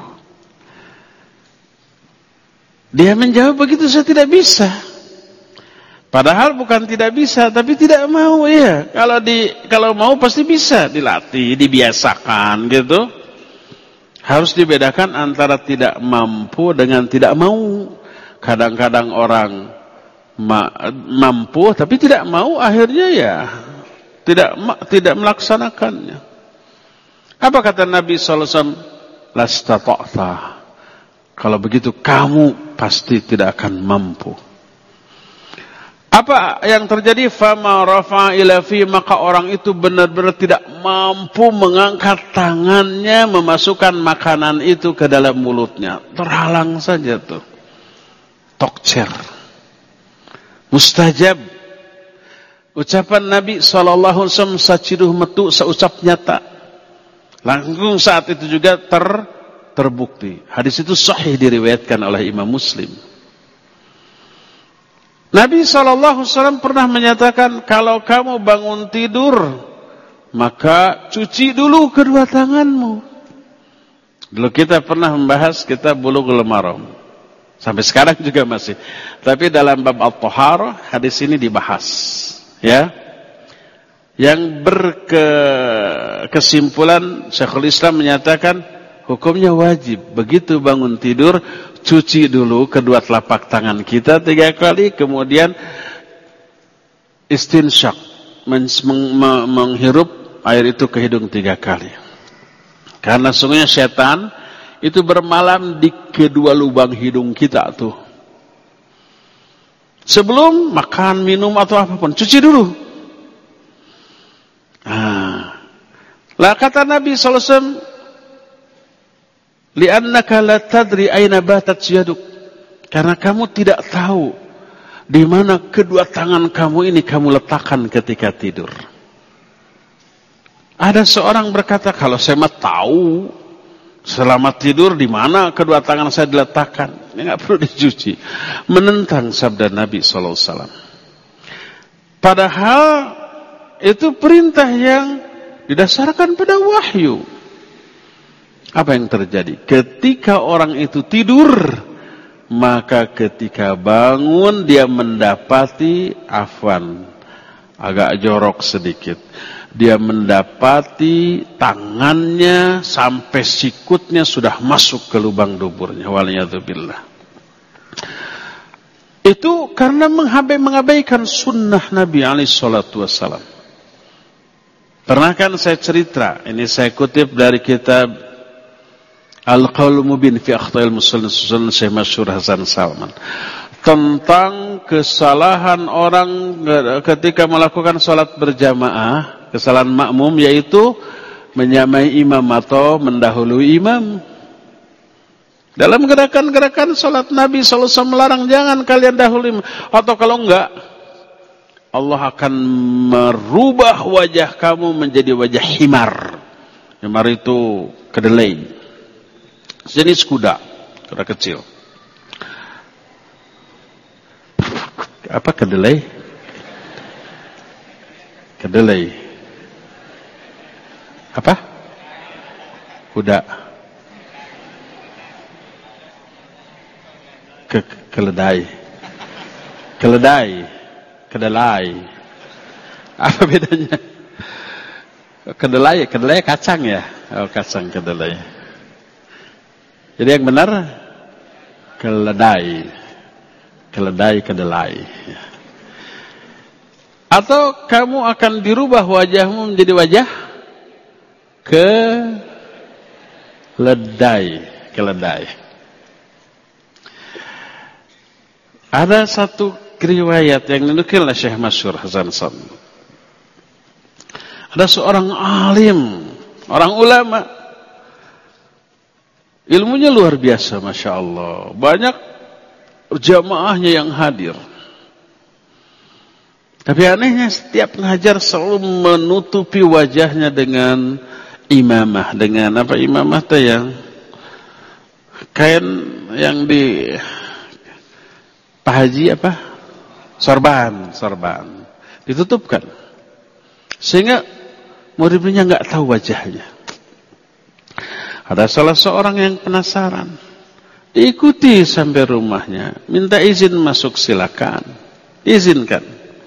Dia menjawab begitu, saya tidak bisa. Padahal bukan tidak bisa, tapi tidak mau ya. Kalau di kalau mau pasti bisa, dilatih, dibiasakan gitu. Harus dibedakan antara tidak mampu dengan tidak mau. Kadang-kadang orang ma mampu tapi tidak mau, akhirnya ya tidak tidak melaksanakannya. Apa kata Nabi sallallahu alaihi wasallam? Lastata'ta. Kalau begitu kamu pasti tidak akan mampu. Apa yang terjadi? Fama rafa'a ila fi, maka orang itu benar-benar tidak mampu mengangkat tangannya memasukkan makanan itu ke dalam mulutnya. Terhalang saja tuh. Tokcer. Mustajab. Ucapan Nabi sallallahu alaihi wasallam saciduh metu saucap nyata. Langsung saat itu juga ter terbukti. Hadis itu sahih diriwayatkan oleh Imam Muslim. Nabi sallallahu alaihi wasallam pernah menyatakan, kalau kamu bangun tidur, maka cuci dulu kedua tanganmu. Dulu kita pernah membahas kitab Bulughul Maram. Sampai sekarang juga masih. Tapi dalam bab At-Taharah hadis ini dibahas, ya. Yang berkesimpulan Syekhul Islam menyatakan hukumnya wajib. Begitu bangun tidur, cuci dulu kedua telapak tangan kita tiga kali, kemudian istinsyak, men meng menghirup air itu ke hidung tiga kali. Karena sungguhnya setan itu bermalam di kedua lubang hidung kita tuh. Sebelum makan, minum atau apapun, cuci dulu. Nah, lah kata Nabi sallallahu alaihi wasallam, li'annaka la tadri aina batat yaduk. Karena kamu tidak tahu di mana kedua tangan kamu ini kamu letakkan ketika tidur. Ada seorang berkata, kalau saya mah tahu selama tidur di mana kedua tangan saya diletakkan, ini nggak perlu dicuci. Menentang sabda Nabi sallallahu alaihi wasallam. Padahal itu perintah yang didasarkan pada wahyu. Apa yang terjadi? Ketika orang itu tidur, maka ketika bangun dia mendapati afwan, agak jorok sedikit. Dia mendapati tangannya sampai sikutnya sudah masuk ke lubang duburnya. Waliyadzubillah. Itu karena mengabaikan sunnah Nabi alaihi salatu wassalam. Pernah kan saya cerita, ini saya kutip dari kitab Al-Qaul Mubin fi Akhtail Muslim Sunan Syekh Masyhur Hasan Salman, tentang kesalahan orang ketika melakukan salat berjamaah, kesalahan makmum, yaitu menyamai imam atau mendahului imam. Dalam gerakan-gerakan salat Nabi sallallahu alaihi wasallam melarang, jangan kalian dahului, atau kalau enggak Allah akan merubah wajah kamu menjadi wajah himar. Himar itu kedelai, jenis kuda, kuda kecil. Apa kedelai? Kedelai. Apa? Kuda. Ke keledai. Keledai. Kedelai. Apa bedanya? Kedelai, kedelai kacang ya? Oh, kacang kedelai. Jadi yang benar keledai. Keledai, kedelai. Atau kamu akan dirubah wajahmu menjadi wajah keledai, keledai. Ada satu riwayat yang dinukil oleh Syekh Masyhur Hasan Salman. Ada seorang alim, orang ulama, ilmunya luar biasa, masya Allah. Banyak jamaahnya yang hadir. Tapi anehnya setiap ngajar selalu menutupi wajahnya dengan imamah, dengan apa imamah itu yang kain yang di Pak Haji apa? Sorban, sorban. Ditutupkan. Sehingga murid-muridnya enggak tahu wajahnya. Ada salah seorang yang penasaran. Diikuti sampai rumahnya, minta izin masuk, silakan. Izinkan.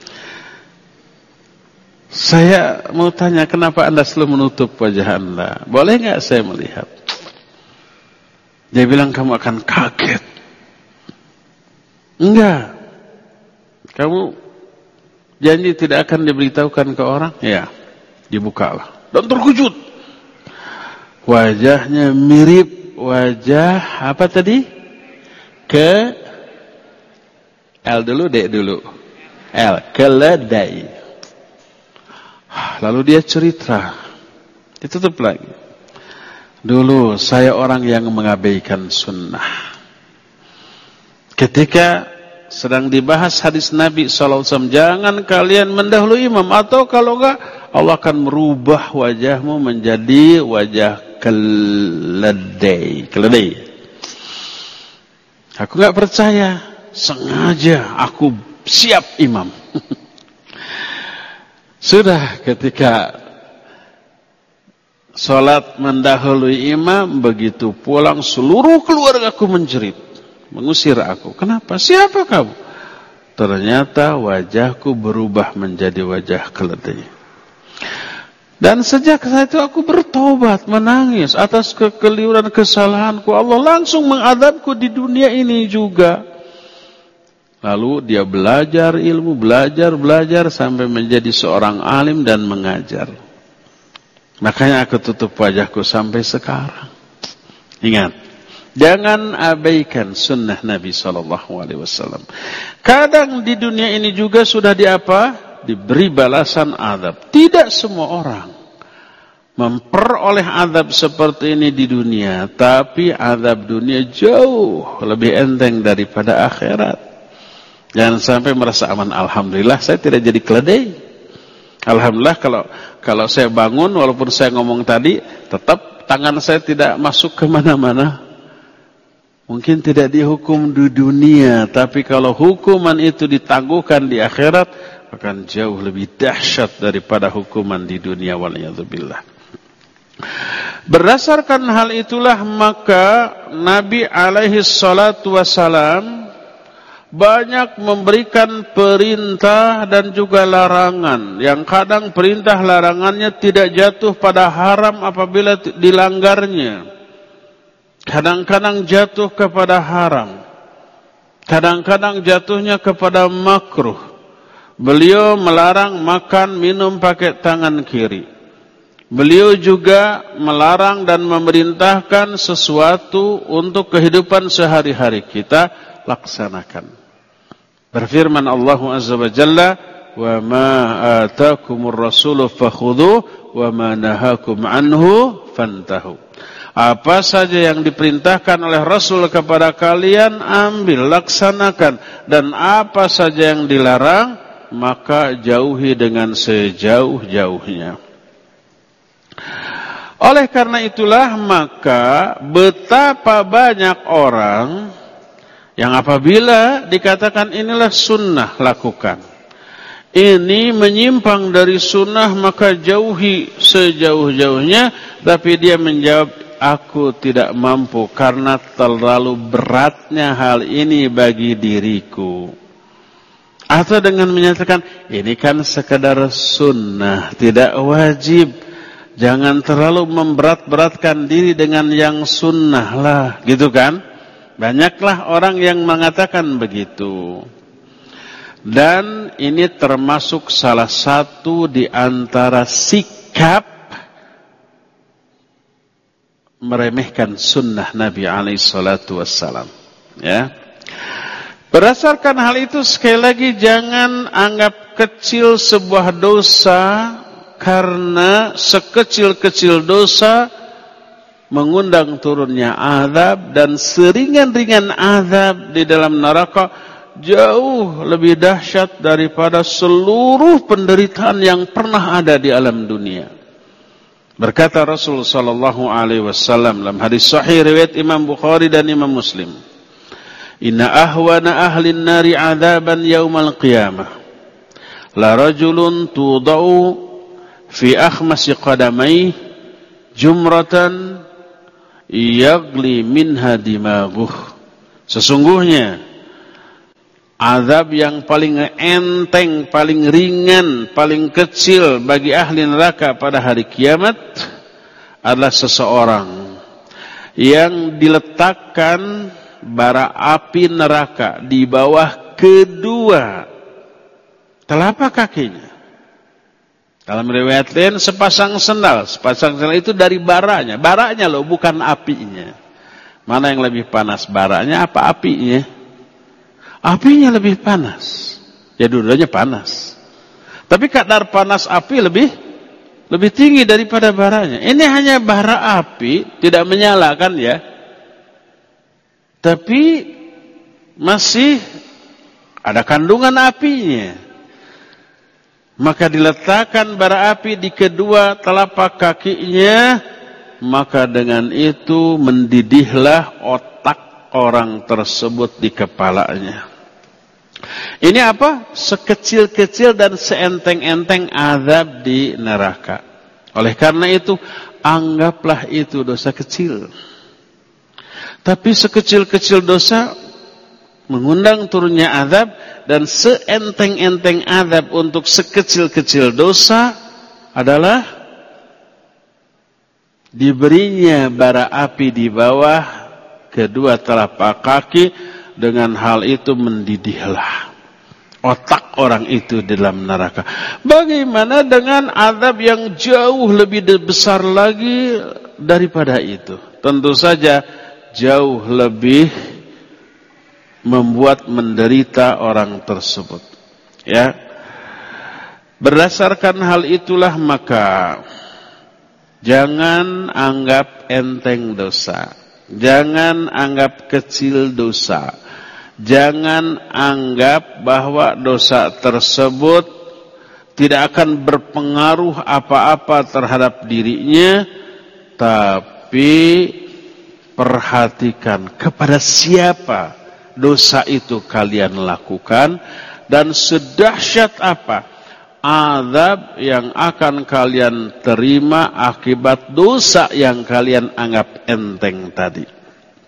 Saya mau tanya, kenapa Anda selalu menutup wajah Anda? Boleh enggak saya melihat? Dia bilang, kamu akan kaget. Enggak. Kamu janji tidak akan diberitahukan ke orang? Ya, dibukalah. Dan terkejut. Wajahnya mirip wajah apa tadi? Ke L dulu, D dulu. L, keledai. Lalu dia cerita. Ditutup lagi. Dulu saya orang yang mengabaikan sunnah. Ketika sedang dibahas hadis Nabi sallallahu alaihi wasallam, jangan kalian mendahului imam, atau kalau enggak Allah akan merubah wajahmu menjadi wajah keledai. Keledai. Aku enggak percaya, sengaja aku siap imam. Sudah ketika salat mendahului imam, begitu pulang seluruh keluargaku menjerit, mengusir aku. Kenapa? Siapa kamu? Ternyata wajahku berubah menjadi wajah keledai. Dan sejak saat itu aku bertobat, menangis atas kekeliruan kesalahanku. Allah langsung mengadabku di dunia ini juga. Lalu dia belajar ilmu, belajar, belajar sampai menjadi seorang alim dan mengajar. Makanya aku tutup wajahku sampai sekarang. Ingat. Jangan abaikan sunnah Nabi shallallahu alaihi wasallam. Kadang di dunia ini juga sudah diapa? Diberi balasan azab. Tidak semua orang memperoleh azab seperti ini di dunia, tapi azab dunia jauh lebih enteng daripada akhirat. Jangan sampai merasa aman. Alhamdulillah saya tidak jadi keledai. Alhamdulillah kalau kalau saya bangun walaupun saya ngomong tadi, tetap tangan saya tidak masuk ke mana-mana. Mungkin tidak dihukum di dunia, tapi kalau hukuman itu ditangguhkan di akhirat, akan jauh lebih dahsyat daripada hukuman di dunia. Waliyadzubillah. Berdasarkan hal itulah maka Nabi alaihi salatu wassalam banyak memberikan perintah dan juga larangan, yang kadang perintah larangannya tidak jatuh pada haram apabila dilanggarnya. Kadang-kadang jatuh kepada haram, kadang-kadang jatuhnya kepada makruh. Beliau melarang makan minum pakai tangan kiri. Beliau juga melarang dan memerintahkan sesuatu untuk kehidupan sehari-hari kita laksanakan. Berfirman Allah Azza wa Jalla, "Wa ma atakumur rasulu fakhudhuhu wa ma nahakum anhu fantahu." Apa saja yang diperintahkan oleh Rasul kepada kalian, ambil, laksanakan. Dan apa saja yang dilarang, maka jauhi dengan sejauh-jauhnya. Oleh karena itulah, maka betapa banyak orang yang apabila dikatakan inilah sunnah, lakukan. Ini menyimpang dari sunnah, maka jauhi sejauh-jauhnya. Tapi dia menjawab, aku tidak mampu karena terlalu beratnya hal ini bagi diriku. Atau dengan menyatakan, ini kan sekedar sunnah, tidak wajib. Jangan terlalu memberat-beratkan diri dengan yang sunnah lah, gitu kan? Banyaklah orang yang mengatakan begitu. Dan ini termasuk salah satu di antara sikap meremehkan sunnah Nabi alaihi salatu wassalam. Ya. Berdasarkan hal itu, sekali lagi jangan anggap kecil sebuah dosa, karena sekecil-kecil dosa mengundang turunnya azab, dan seringan-ringan azab di dalam neraka jauh lebih dahsyat daripada seluruh penderitaan yang pernah ada di alam dunia. Berkata Rasul sallallahu alaihi wasallam dalam hadis sahih riwayat Imam Bukhari dan Imam Muslim, "Inna ahwana ahlin nari 'adzaban yaumal qiyamah la rajulun tudau fi akhmasi qadamaihi jumratan yagli minha dimaghuh." Sesungguhnya azab yang paling enteng, paling ringan, paling kecil bagi ahli neraka pada hari kiamat adalah seseorang yang diletakkan bara api neraka di bawah kedua telapak kakinya. Dalam riwayat lain, sepasang sendal. Sepasang sendal itu dari baranya. Baranya loh, bukan apinya. Mana yang lebih panas, baranya apa apinya? Apinya lebih panas. Ya dua-duanya panas. Tapi kadar panas api lebih lebih tinggi daripada baranya. Ini hanya bara api, tidak menyala kan ya. Tapi masih ada kandungan apinya. Maka diletakkan bara api di kedua telapak kakinya, maka dengan itu mendidihlah otak orang tersebut di kepalanya. Ini apa? Sekecil-kecil dan seenteng-enteng azab di neraka. Oleh karena itu, anggaplah itu dosa kecil. Tapi sekecil-kecil dosa mengundang turunnya azab, dan seenteng-enteng azab untuk sekecil-kecil dosa adalah diberinya bara api di bawah kedua telapak kaki. Dengan hal itu mendidihlah otak orang itu dalam neraka. Bagaimana dengan azab yang jauh lebih besar lagi daripada itu? Tentu saja jauh lebih membuat menderita orang tersebut. Ya. Berdasarkan hal itulah maka jangan anggap enteng dosa. Jangan anggap kecil dosa. Jangan anggap bahwa dosa tersebut tidak akan berpengaruh apa-apa terhadap dirinya, tapi perhatikan kepada siapa dosa itu kalian lakukan dan sedahsyat apa azab yang akan kalian terima akibat dosa yang kalian anggap enteng tadi.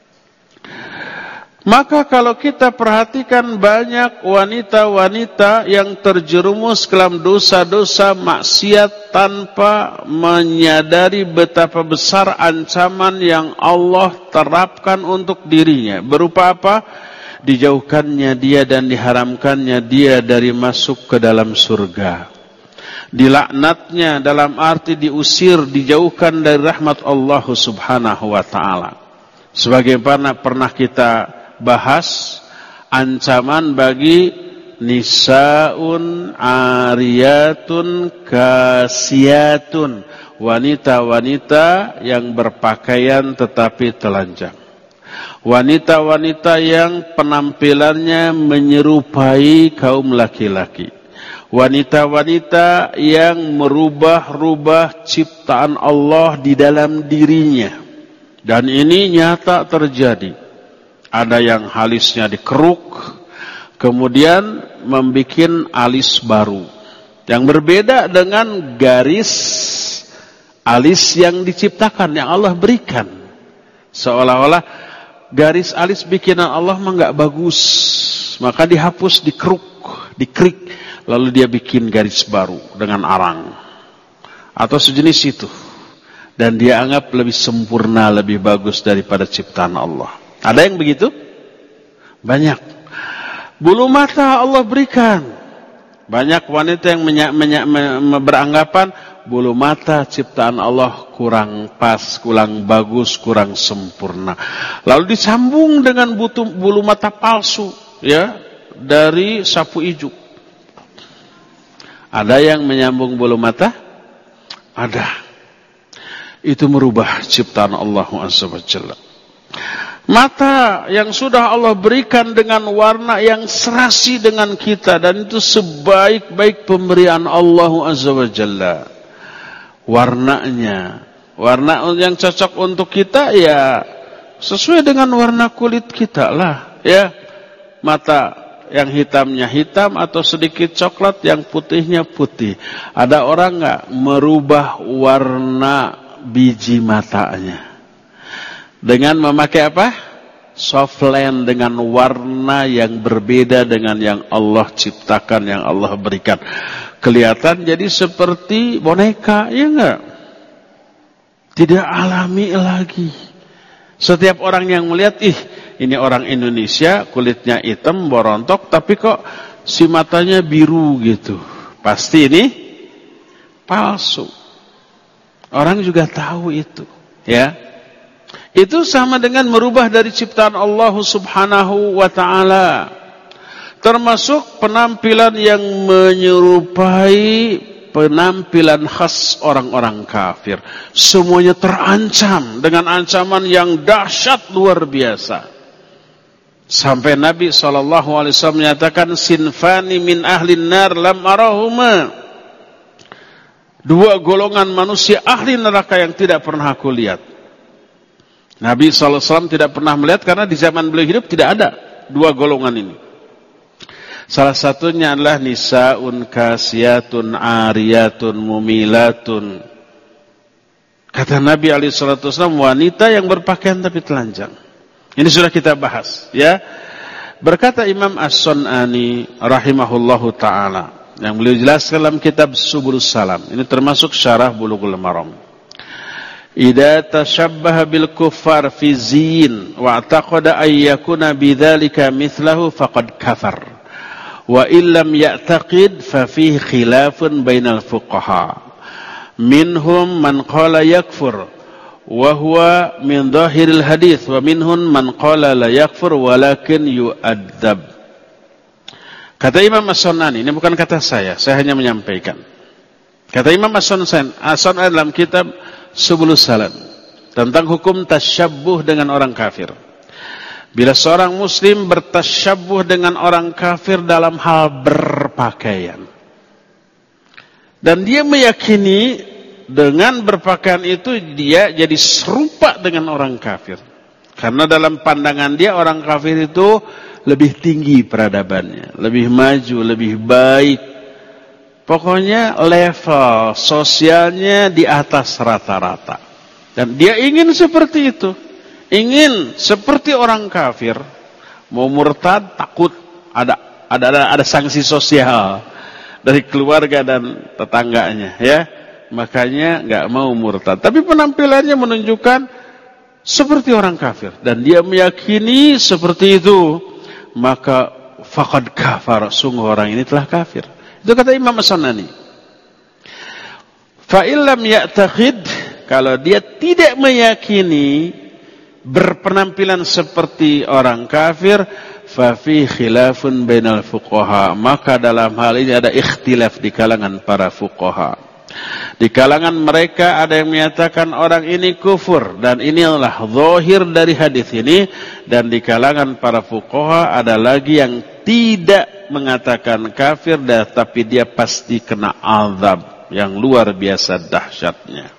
Maka kalau kita perhatikan banyak wanita-wanita yang terjerumus ke dalam dosa-dosa maksiat tanpa menyadari betapa besar ancaman yang Allah terapkan untuk dirinya. Berupa apa? Dijauhkannya dia dan diharamkannya dia dari masuk ke dalam surga. Dilaknatnya dalam arti diusir, dijauhkan dari rahmat Allah subhanahu wa ta'ala. Sebagaimana pernah kita bahas, ancaman bagi nisaun ariyatun kasiyatun, wanita-wanita yang berpakaian tetapi telanjang, wanita-wanita yang penampilannya menyerupai kaum laki-laki, wanita-wanita yang merubah-rubah ciptaan Allah di dalam dirinya. Dan ini nyata terjadi. Ada yang alisnya dikeruk, kemudian membikin alis baru yang berbeda dengan garis alis yang diciptakan, yang Allah berikan. Seolah-olah garis alis bikinan Allah mah nggak bagus, maka dihapus, dikeruk, dikrik, lalu dia bikin garis baru dengan arang atau sejenis itu, dan dia anggap lebih sempurna, lebih bagus daripada ciptaan Allah. Ada yang begitu? Banyak. Bulu mata Allah berikan. Banyak wanita yang menya, menya, me, me, beranggapan bulu mata ciptaan Allah kurang pas, kurang bagus, kurang sempurna. Lalu disambung dengan butu, bulu mata palsu, ya, dari sapu ijuk. Ada yang menyambung bulu mata? Ada. Itu merubah ciptaan Allah azza wa jalla. Mata yang sudah Allah berikan dengan warna yang serasi dengan kita, dan itu sebaik-baik pemberian Allah azza wa jalla. Warnanya, warna yang cocok untuk kita ya sesuai dengan warna kulit kita lah, ya. Mata yang hitamnya hitam atau sedikit coklat, yang putihnya putih. Ada orang enggak merubah warna biji matanya dengan memakai apa? Softland, dengan warna yang berbeda dengan yang Allah ciptakan, yang Allah berikan. Kelihatan jadi seperti boneka, ya enggak? Tidak alami lagi. Setiap orang yang melihat, ih, ini orang Indonesia, kulitnya hitam, borontok, tapi kok si matanya biru gitu. Pasti ini palsu. Orang juga tahu itu, ya. Itu sama dengan merubah dari ciptaan Allah subhanahu wa ta'ala. Termasuk penampilan yang menyerupai penampilan khas orang-orang kafir. Semuanya terancam dengan ancaman yang dahsyat luar biasa. Sampai Nabi shallallahu alaihi wasallam menyatakan, sinfani min ahlin nar lam arahuma. Dua golongan manusia ahli neraka yang tidak pernah aku lihat. Nabi shallallahu alaihi wasallam tidak pernah melihat, karena di zaman beliau hidup tidak ada dua golongan ini. Salah satunya adalah nisaun kasiyatun ariyatun mumilatun. Kata Nabi alaihi salatu wasallam, wanita yang berpakaian tapi telanjang. Ini sudah kita bahas, ya. Berkata Imam As-Sun'ani rahimahullahu ta'ala, yang beliau jelaskan dalam kitab Subulus Salam. Ini termasuk syarah Bulughul Maram. Idza tashabbaha bil kuffar fi zin wa i'taqada ay yakuna bidzalika mithlahu faqad kafar. Wa illam ya'taqid fa fihi khilafun bainal fuqaha. Minhum man qala yakfur wa huwa min dhahiril hadits wa minhum man qala la yakfur walakin yu'adzab. Kata Imam As-Sunani, ini bukan kata saya, saya hanya menyampaikan. Kata Imam As-Sunani dalam kitab Subulus Salam tentang hukum tasyabbuh dengan orang kafir. Bila seorang muslim bertasyabbuh dengan orang kafir dalam hal berpakaian, dan dia meyakini dengan berpakaian itu dia jadi serupa dengan orang kafir. Karena dalam pandangan dia orang kafir itu lebih tinggi peradabannya, lebih maju, lebih baik. Pokoknya level sosialnya di atas rata-rata. Dan dia ingin seperti itu. Ingin seperti orang kafir. Mau murtad takut ada ada ada, ada sanksi sosial dari keluarga dan tetangganya, ya. Makanya enggak mau murtad. Tapi penampilannya menunjukkan seperti orang kafir dan dia meyakini seperti itu, maka faqad kafar, sungguh orang ini telah kafir. Itu kata Imam As-Sunani. Fa illam ya'taqid, kalau dia tidak meyakini berpenampilan seperti orang kafir, fa fi khilafun bainal fuqaha, maka dalam hal ini ada ikhtilaf di kalangan para fuqaha. Di kalangan mereka ada yang menyatakan orang ini kufur, dan ini adalah zahir dari hadis ini. Dan di kalangan para fuqaha ada lagi yang tidak mengatakan kafir, tapi dia pasti kena azab yang luar biasa dahsyatnya.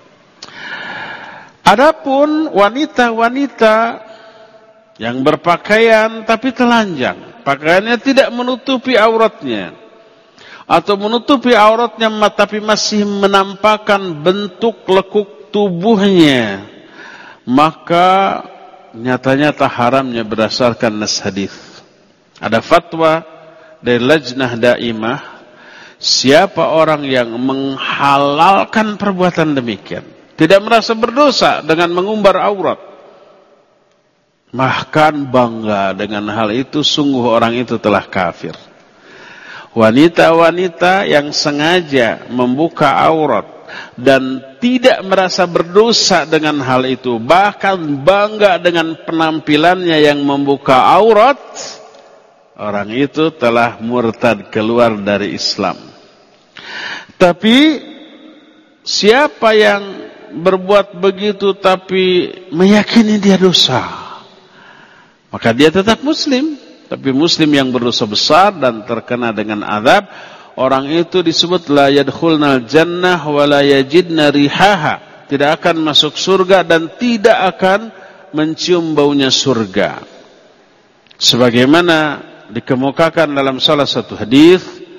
Adapun wanita-wanita yang berpakaian tapi telanjang, pakaiannya tidak menutupi auratnya, atau menutupi auratnya tapi masih menampakkan bentuk lekuk tubuhnya, maka nyata-nyata haramnya berdasarkan nas hadis. Ada fatwa dari Lajnah Daimah, siapa orang yang menghalalkan perbuatan demikian, tidak merasa berdosa dengan mengumbar aurat, bahkan bangga dengan hal itu, sungguh orang itu telah kafir. Wanita-wanita yang sengaja membuka aurat dan tidak merasa berdosa dengan hal itu, bahkan bangga dengan penampilannya yang membuka aurat, orang itu telah murtad, keluar dari Islam. Tapi siapa yang berbuat begitu tapi meyakini dia dosa, maka dia tetap muslim. Tapi muslim yang berdosa besar dan terkena dengan azab, orang itu disebut la yadkhulnal jannah wa la yajidna rihaha, tidak akan masuk surga dan tidak akan mencium baunya surga. Sebagaimana dikemukakan dalam salah satu hadis,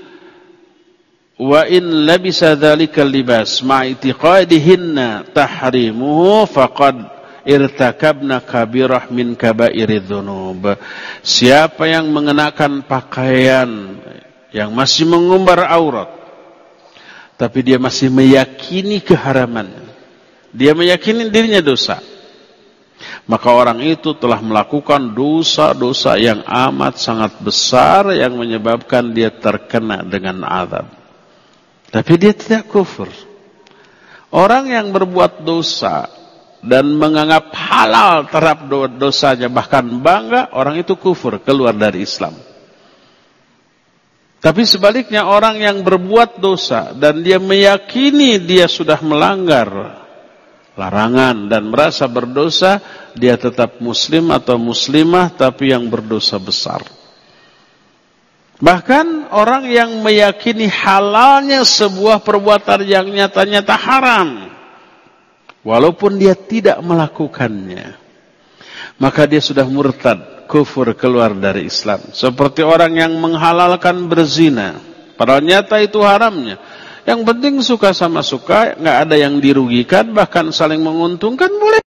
wa in labisa dzalikal libas ma'itiqadihinna tahrimuhu faqad irtakabna kabirah min kabairidz dzunub. Siapa yang mengenakan pakaian yang masih mengumbar aurat tapi dia masih meyakini keharamannya, dia meyakini dirinya dosa, maka orang itu telah melakukan dosa-dosa yang amat sangat besar yang menyebabkan dia terkena dengan azab. Tapi dia tidak kufur. Orang yang berbuat dosa dan menganggap halal terhadap dosanya, bahkan bangga, orang itu kufur, keluar dari Islam. Tapi sebaliknya, orang yang berbuat dosa dan dia meyakini dia sudah melanggar larangan dan merasa berdosa, dia tetap muslim atau muslimah, tapi yang berdosa besar. Bahkan orang yang meyakini halalnya sebuah perbuatan yang nyata-nyata haram, walaupun dia tidak melakukannya, maka dia sudah murtad, kufur, keluar dari Islam. Seperti orang yang menghalalkan berzina, padahal nyata itu haramnya. Yang penting suka sama suka, nggak ada yang dirugikan, bahkan saling menguntungkan, boleh.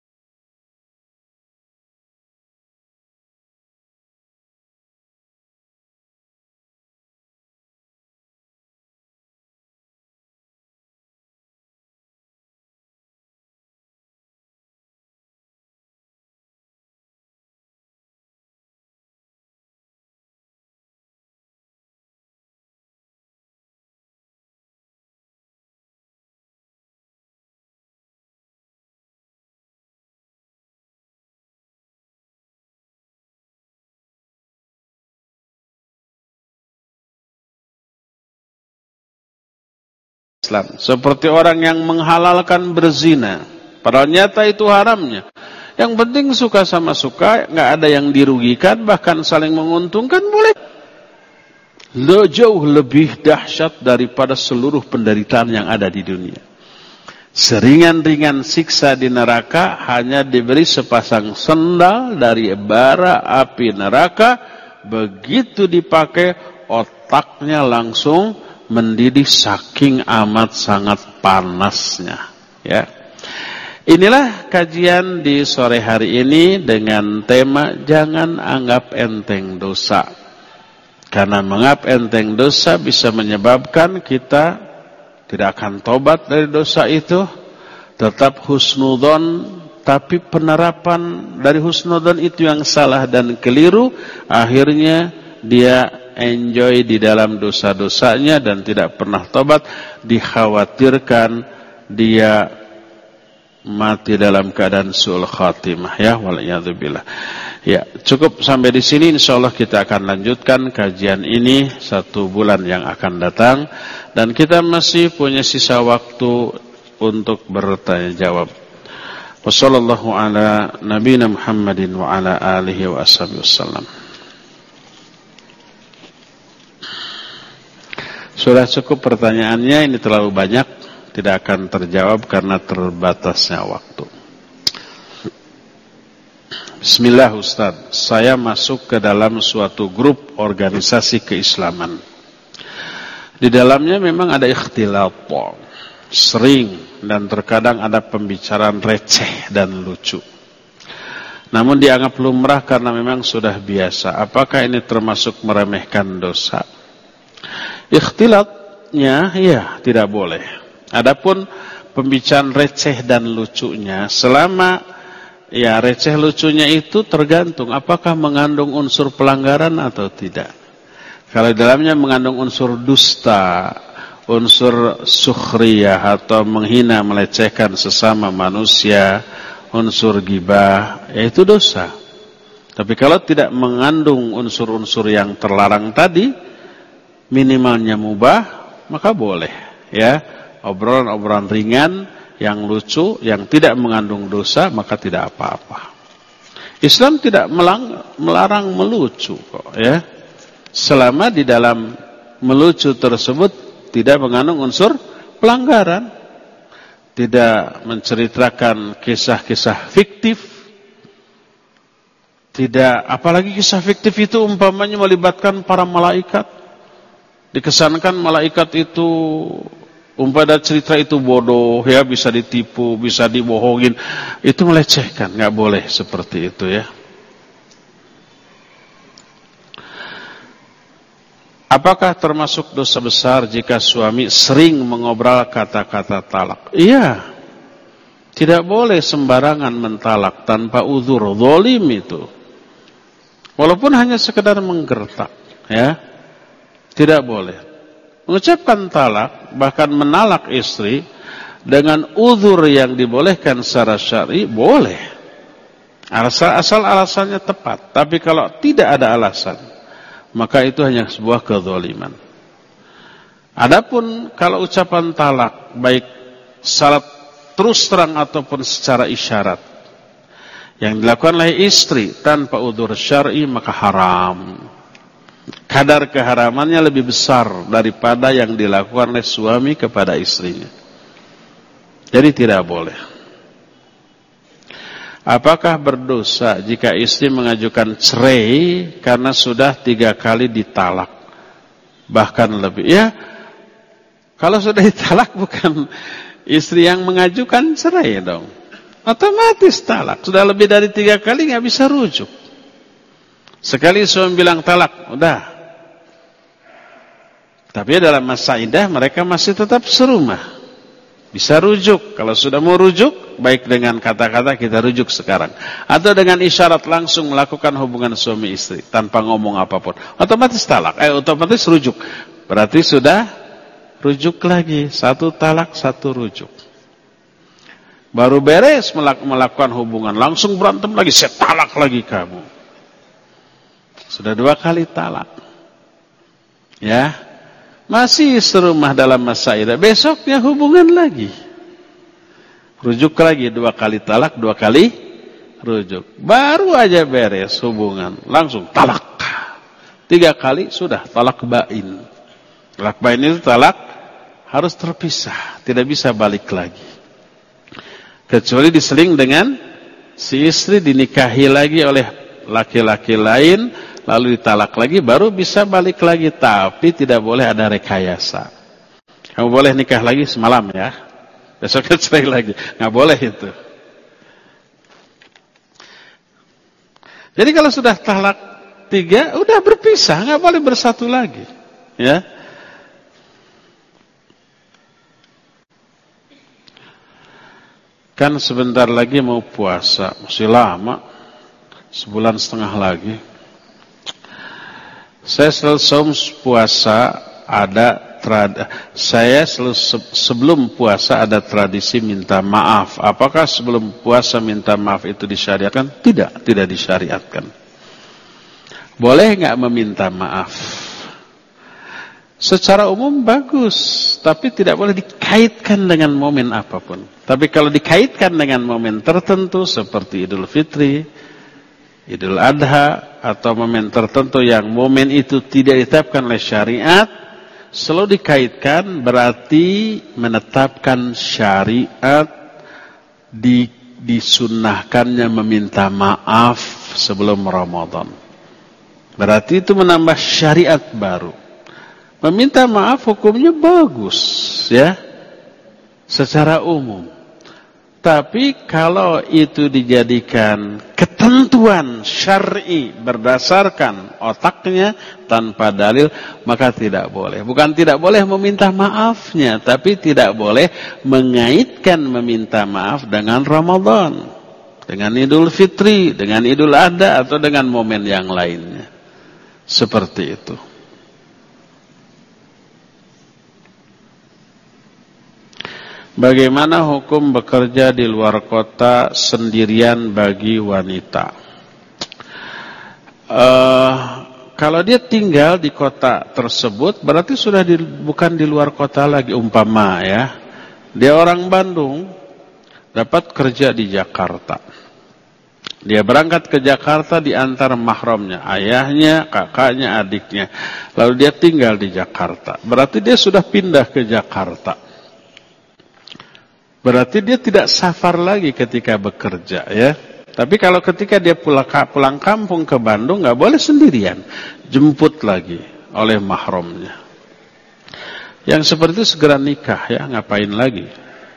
Islam. Seperti orang yang menghalalkan berzina, padahal nyata itu haramnya. Yang penting suka sama suka, nggak ada yang dirugikan, bahkan saling menguntungkan, boleh. Lo jauh lebih dahsyat daripada seluruh penderitaan yang ada di dunia. Seringan-ringan siksa di neraka hanya diberi sepasang sendal dari bara api neraka. Begitu dipakai, otaknya langsung mendidih saking amat sangat panasnya. Ya, inilah kajian di sore hari ini dengan tema jangan anggap enteng dosa. Karena menganggap enteng dosa bisa menyebabkan kita tidak akan tobat dari dosa itu, tetap husnudzon, tapi penerapan dari husnudzon itu yang salah dan keliru, akhirnya dia enjoy di dalam dosa-dosanya dan tidak pernah tobat. Dikhawatirkan dia mati dalam keadaan su'ul khatimah, ya, waliyadzubillah. Ya, cukup sampai di sini. Insyaallah kita akan lanjutkan kajian ini satu bulan yang akan datang, dan kita masih punya sisa waktu untuk bertanya jawab. Wassallallahu ala nabiyina Muhammadin wa ala alihi wa ashabihi wasallam. Sudah cukup pertanyaannya, ini terlalu banyak, tidak akan terjawab karena terbatasnya waktu. Bismillah Ustaz, saya masuk ke dalam suatu grup organisasi keislaman. Di dalamnya memang ada ikhtilat, sering dan terkadang ada pembicaraan receh dan lucu. Namun dianggap lumrah karena memang sudah biasa. Apakah ini termasuk meremehkan dosa? Ikhtilatnya, ya, tidak boleh. Adapun pembicaraan receh dan lucunya, selama ya receh lucunya itu tergantung apakah mengandung unsur pelanggaran atau tidak. Kalau dalamnya mengandung unsur dusta, unsur sukhriyah atau menghina melecehkan sesama manusia, unsur ghibah, ya itu dosa. Tapi kalau tidak mengandung unsur-unsur yang terlarang tadi, minimalnya mubah, maka boleh, ya. Obrolan-obrolan ringan yang lucu, yang tidak mengandung dosa, maka tidak apa-apa. Islam tidak melang, melarang melucu kok, ya. Selama di dalam melucu tersebut tidak mengandung unsur pelanggaran, tidak menceritakan kisah-kisah fiktif, tidak, apalagi kisah fiktif itu umpamanya melibatkan para malaikat, dikesankan malaikat itu umpama cerita itu bodoh, ya, bisa ditipu, bisa dibohongin, itu melecehkan, nggak boleh seperti itu, ya. Apakah termasuk dosa besar jika suami sering mengobrol kata-kata talak? Iya, tidak boleh sembarangan mentalak tanpa uzur, zalim itu. Walaupun hanya sekedar menggertak, ya, tidak boleh. Mengucapkan talak, bahkan menalak istri dengan uzur yang dibolehkan secara syar'i, boleh. Asal, asal alasannya tepat. Tapi kalau tidak ada alasan, maka itu hanya sebuah kezaliman. Adapun kalau ucapan talak, baik secara terus terang ataupun secara isyarat, yang dilakukan oleh istri tanpa uzur syar'i, maka haram. Kadar keharamannya lebih besar daripada yang dilakukan oleh suami kepada istrinya. Jadi tidak boleh. Apakah berdosa jika istri mengajukan cerai karena sudah tiga kali ditalak, bahkan lebih? Ya, kalau sudah ditalak bukan istri yang mengajukan cerai dong, otomatis talak. Sudah lebih dari tiga kali nggak bisa rujuk. Sekali suami bilang talak, udah. Tapi dalam masa iddah mereka masih tetap serumah. Bisa rujuk. Kalau sudah mau rujuk, baik dengan kata-kata kita rujuk sekarang, atau dengan isyarat langsung melakukan hubungan suami istri tanpa ngomong apapun, otomatis talak. Eh, otomatis rujuk. Berarti sudah rujuk lagi. Satu talak, satu rujuk. Baru beres melakukan hubungan, langsung berantem lagi, saya talak lagi kamu. Sudah dua kali talak. Ya. Masih serumah dalam masa iddah, besoknya hubungan lagi. Rujuk lagi, dua kali talak, dua kali rujuk. Baru aja beres hubungan, langsung talak. Tiga kali sudah talak bain. Talak bain itu talak harus terpisah, tidak bisa balik lagi. Kecuali diseling dengan si istri, dinikahi lagi oleh laki-laki lain, lalu ditalak lagi, baru bisa balik lagi. Tapi tidak boleh ada rekayasa. Kamu boleh nikah lagi semalam ya, besoknya cerai lagi, nggak boleh itu. Jadi kalau sudah talak tiga, udah berpisah, nggak boleh bersatu lagi, ya. Kan sebentar lagi mau puasa, masih lama, sebulan setengah lagi. Saya selalu saum puasa ada trad, saya selalu sebelum puasa ada tradisi minta maaf. Apakah sebelum puasa minta maaf itu disyariatkan? Tidak, tidak disyariatkan. Boleh nggak meminta maaf? Secara umum bagus, tapi tidak boleh dikaitkan dengan momen apapun. Tapi kalau dikaitkan dengan momen tertentu seperti Idul Fitri, Idul Adha, atau momen tertentu yang momen itu tidak ditetapkan oleh syariat, selalu dikaitkan berarti menetapkan syariat, di, disunnahkannya meminta maaf sebelum Ramadan. Berarti itu menambah syariat baru. Meminta maaf hukumnya bagus, ya, secara umum. Tapi kalau itu dijadikan ketentuan syar'i berdasarkan otaknya tanpa dalil, maka tidak boleh. Bukan tidak boleh meminta maafnya, tapi tidak boleh mengaitkan meminta maaf dengan Ramadan, dengan Idul Fitri, dengan Idul Adha, atau dengan momen yang lainnya. Seperti itu. Bagaimana hukum bekerja di luar kota sendirian bagi wanita? Uh, kalau dia tinggal di kota tersebut, berarti sudah di, bukan di luar kota lagi. Umpama ya, dia orang Bandung, dapat kerja di Jakarta. Dia berangkat ke Jakarta diantar mahramnya, ayahnya, kakaknya, adiknya. Lalu dia tinggal di Jakarta. Berarti dia sudah pindah ke Jakarta. Berarti dia tidak safar lagi ketika bekerja, ya. Tapi kalau ketika dia pulang, pulang kampung ke Bandung, nggak boleh sendirian, jemput lagi oleh mahramnya. Yang seperti itu segera nikah, ya, ngapain lagi?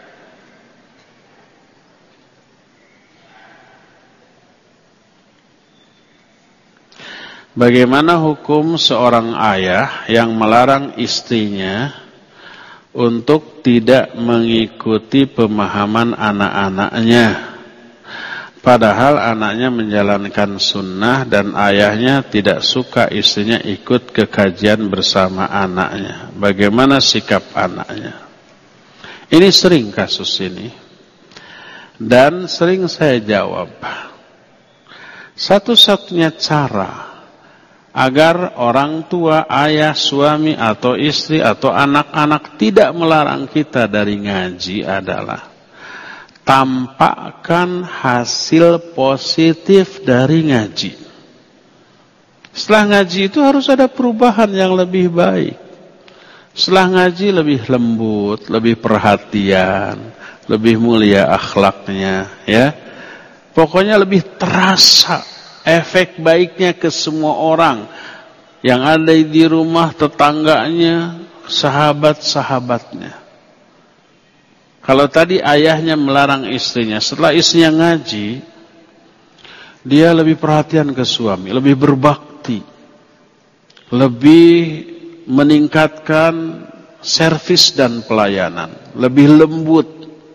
Bagaimana hukum seorang ayah yang melarang istrinya untuk tidak mengikuti pemahaman anak-anaknya, padahal anaknya menjalankan sunnah dan ayahnya tidak suka istrinya ikut ke kajian bersama anaknya? Bagaimana sikap anaknya? Ini sering kasus ini, dan sering saya jawab, satu-satunya cara agar orang tua, ayah, suami, atau istri, atau anak-anak tidak melarang kita dari ngaji adalah tampakkan hasil positif dari ngaji. Setelah ngaji itu harus ada perubahan yang lebih baik. Setelah ngaji lebih lembut, lebih perhatian, lebih mulia akhlaknya, ya. Pokoknya lebih terasa efek baiknya ke semua orang yang ada di rumah, tetangganya, sahabat-sahabatnya. Kalau tadi ayahnya melarang istrinya, setelah istrinya ngaji, dia lebih perhatian ke suami, lebih berbakti, lebih meningkatkan servis dan pelayanan, lebih lembut.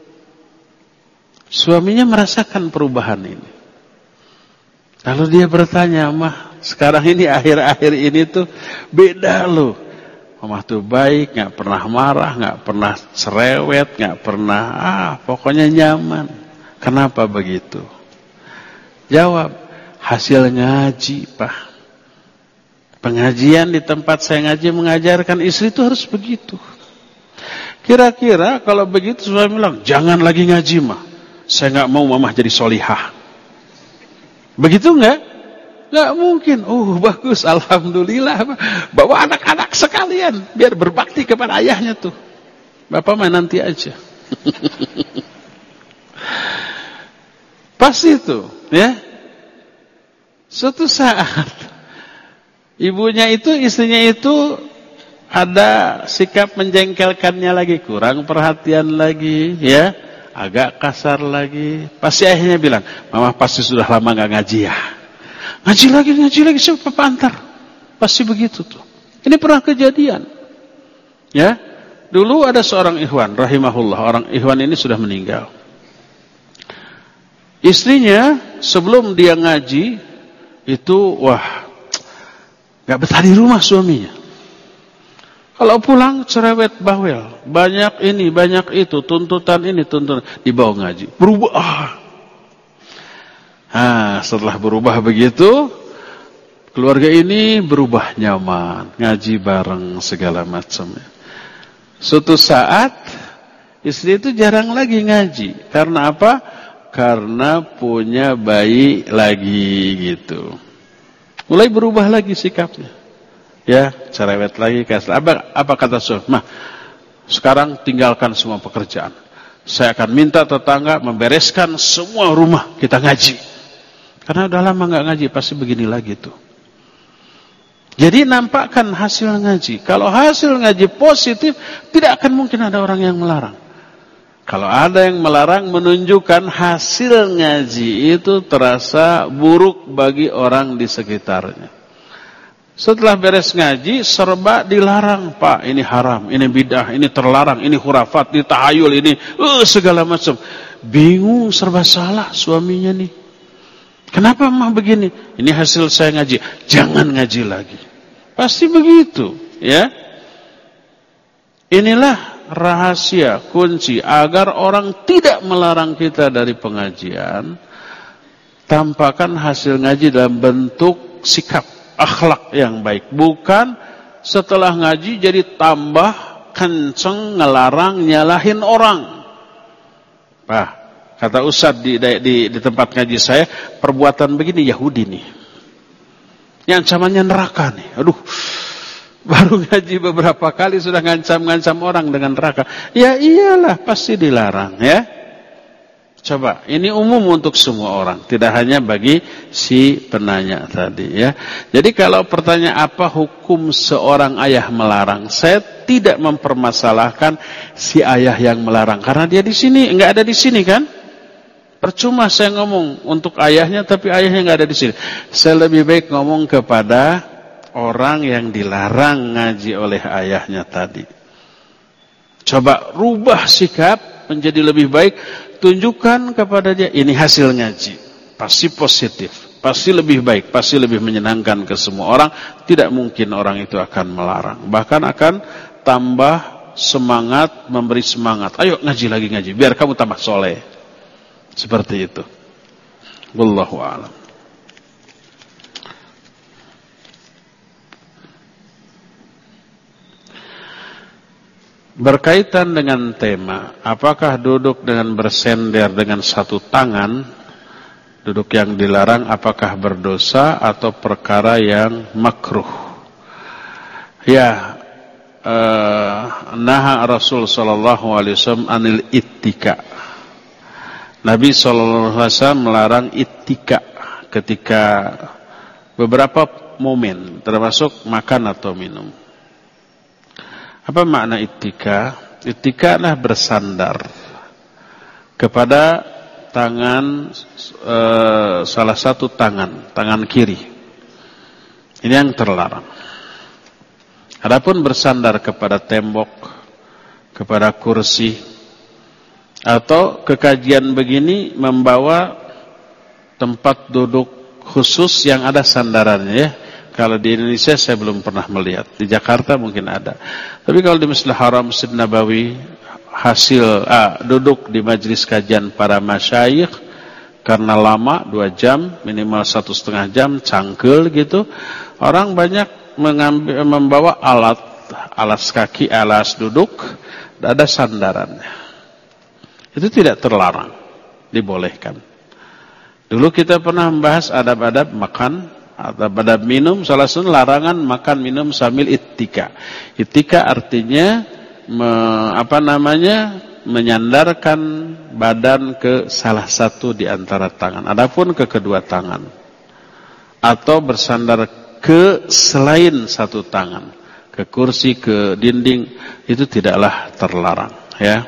Suaminya merasakan perubahan ini. Lalu dia bertanya, "Mah, sekarang ini akhir-akhir ini tuh beda loh. Mama tuh baik, gak pernah marah, gak pernah cerewet, gak pernah, ah pokoknya nyaman. Kenapa begitu?" Jawab, hasil ngaji, Pak. Pengajian di tempat saya ngaji mengajarkan istri itu harus begitu. Kira-kira kalau begitu suami bilang, jangan lagi ngaji mah. Saya nggak mau mamah jadi solihah. Begitu nggak? Nggak mungkin. Oh bagus, alhamdulillah. Bawa anak-anak sekalian biar berbakti kepada ayahnya tuh. Bapak mah nanti aja. Pasti itu, ya. Suatu saat ibunya itu, istrinya itu ada sikap menjengkelkannya lagi, kurang perhatian lagi, ya, agak kasar lagi. Pasti ayahnya bilang, mama pasti sudah lama gak ngaji ya. Ngaji lagi, ngaji lagi, siapa papa antar. Pasti begitu tuh. Ini pernah kejadian. Ya, dulu ada seorang ikhwan, rahimahullah, orang ikhwan ini sudah meninggal. Istrinya sebelum dia ngaji itu, wah, gak betah di rumah suaminya. Kalau pulang cerewet bawel, banyak ini, banyak itu, tuntutan ini, tuntutan, dibawa ngaji, berubah. Nah, setelah berubah begitu, keluarga ini berubah nyaman, ngaji bareng segala macamnya. Suatu saat istri itu jarang lagi ngaji, karena apa? Karena punya bayi lagi gitu. Mulai berubah lagi sikapnya. Ya, cerewet lagi. Apa, apa kata suami? Mah, sekarang tinggalkan semua pekerjaan. Saya akan minta tetangga membereskan semua rumah, kita ngaji. Karena udah lama nggak ngaji, pasti begini lagi tuh. Jadi nampakkan hasil ngaji. Kalau hasil ngaji positif, tidak akan mungkin ada orang yang melarang. Kalau ada yang melarang, menunjukkan hasil ngaji itu terasa buruk bagi orang di sekitarnya. Setelah beres ngaji, serba dilarang. Pak, ini haram, ini bidah, ini terlarang, ini khurafat, ini tahayul, ini uh, segala macam. Bingung, serba salah suaminya nih. Kenapa mah begini? Ini hasil saya ngaji. Jangan ngaji lagi. Pasti begitu, ya. Inilah rahasia, kunci agar orang tidak melarang kita dari pengajian. Tampakkan hasil ngaji dalam bentuk sikap, akhlak yang baik. Bukan setelah ngaji jadi tambah kenceng ngelarang, nyalahin orang. Nah, kata Ustadz di, di, di tempat ngaji saya, perbuatan begini Yahudi nih. Yang ancamannya neraka nih. Aduh, baru ngaji beberapa kali sudah ngancam-ngancam orang dengan neraka. Ya iyalah, pasti dilarang ya. Coba, ini umum untuk semua orang, tidak hanya bagi si penanya tadi ya. Jadi kalau pertanyaan apa hukum seorang ayah melarang, saya tidak mempermasalahkan si ayah yang melarang karena dia di sini, enggak ada di sini kan? Percuma saya ngomong untuk ayahnya tapi ayahnya enggak ada di sini. Saya lebih baik ngomong kepada orang yang dilarang ngaji oleh ayahnya tadi. Coba rubah sikap menjadi lebih baik. Tunjukkan kepada dia, ini hasil ngaji. Pasti positif, pasti lebih baik, pasti lebih menyenangkan ke semua orang. Tidak mungkin orang itu akan melarang. Bahkan akan tambah semangat, memberi semangat. Ayo ngaji lagi ngaji, biar kamu tambah soleh. Seperti itu. Wallahu a'lam. Berkaitan dengan tema, apakah duduk dengan bersender dengan satu tangan, duduk yang dilarang, apakah berdosa atau perkara yang makruh? Ya, eh, naha Rasul sallallahu alaihi wasallam anil ittika. Nabi sallallahu alaihi wasallam melarang ittika ketika beberapa momen, termasuk makan atau minum. Apa makna ittika? Ittika adalah bersandar kepada tangan e, salah satu tangan, tangan kiri. Ini yang terlarang. Adapun bersandar kepada tembok, kepada kursi, atau kekajian begini membawa tempat duduk khusus yang ada sandarannya ya. Kalau di Indonesia saya belum pernah melihat. Di Jakarta mungkin ada. Tapi kalau di Masjidil Haram, Masjid Nabawi, hasil ah, duduk di majelis kajian para masyayikh karena lama dua jam, minimal satu setengah jam, cangkel gitu. Orang banyak mengambil, membawa alat, alas kaki, alas duduk, ada sandarannya. Itu tidak terlarang, dibolehkan. Dulu kita pernah membahas adab-adab makan, adab-adab minum. Salah satu larangan makan minum sambil ittika. Ittika artinya me, apa namanya menyandarkan badan ke salah satu di antara tangan. Adapun ke kedua tangan atau bersandar ke selain satu tangan, ke kursi, ke dinding, itu tidaklah terlarang, ya.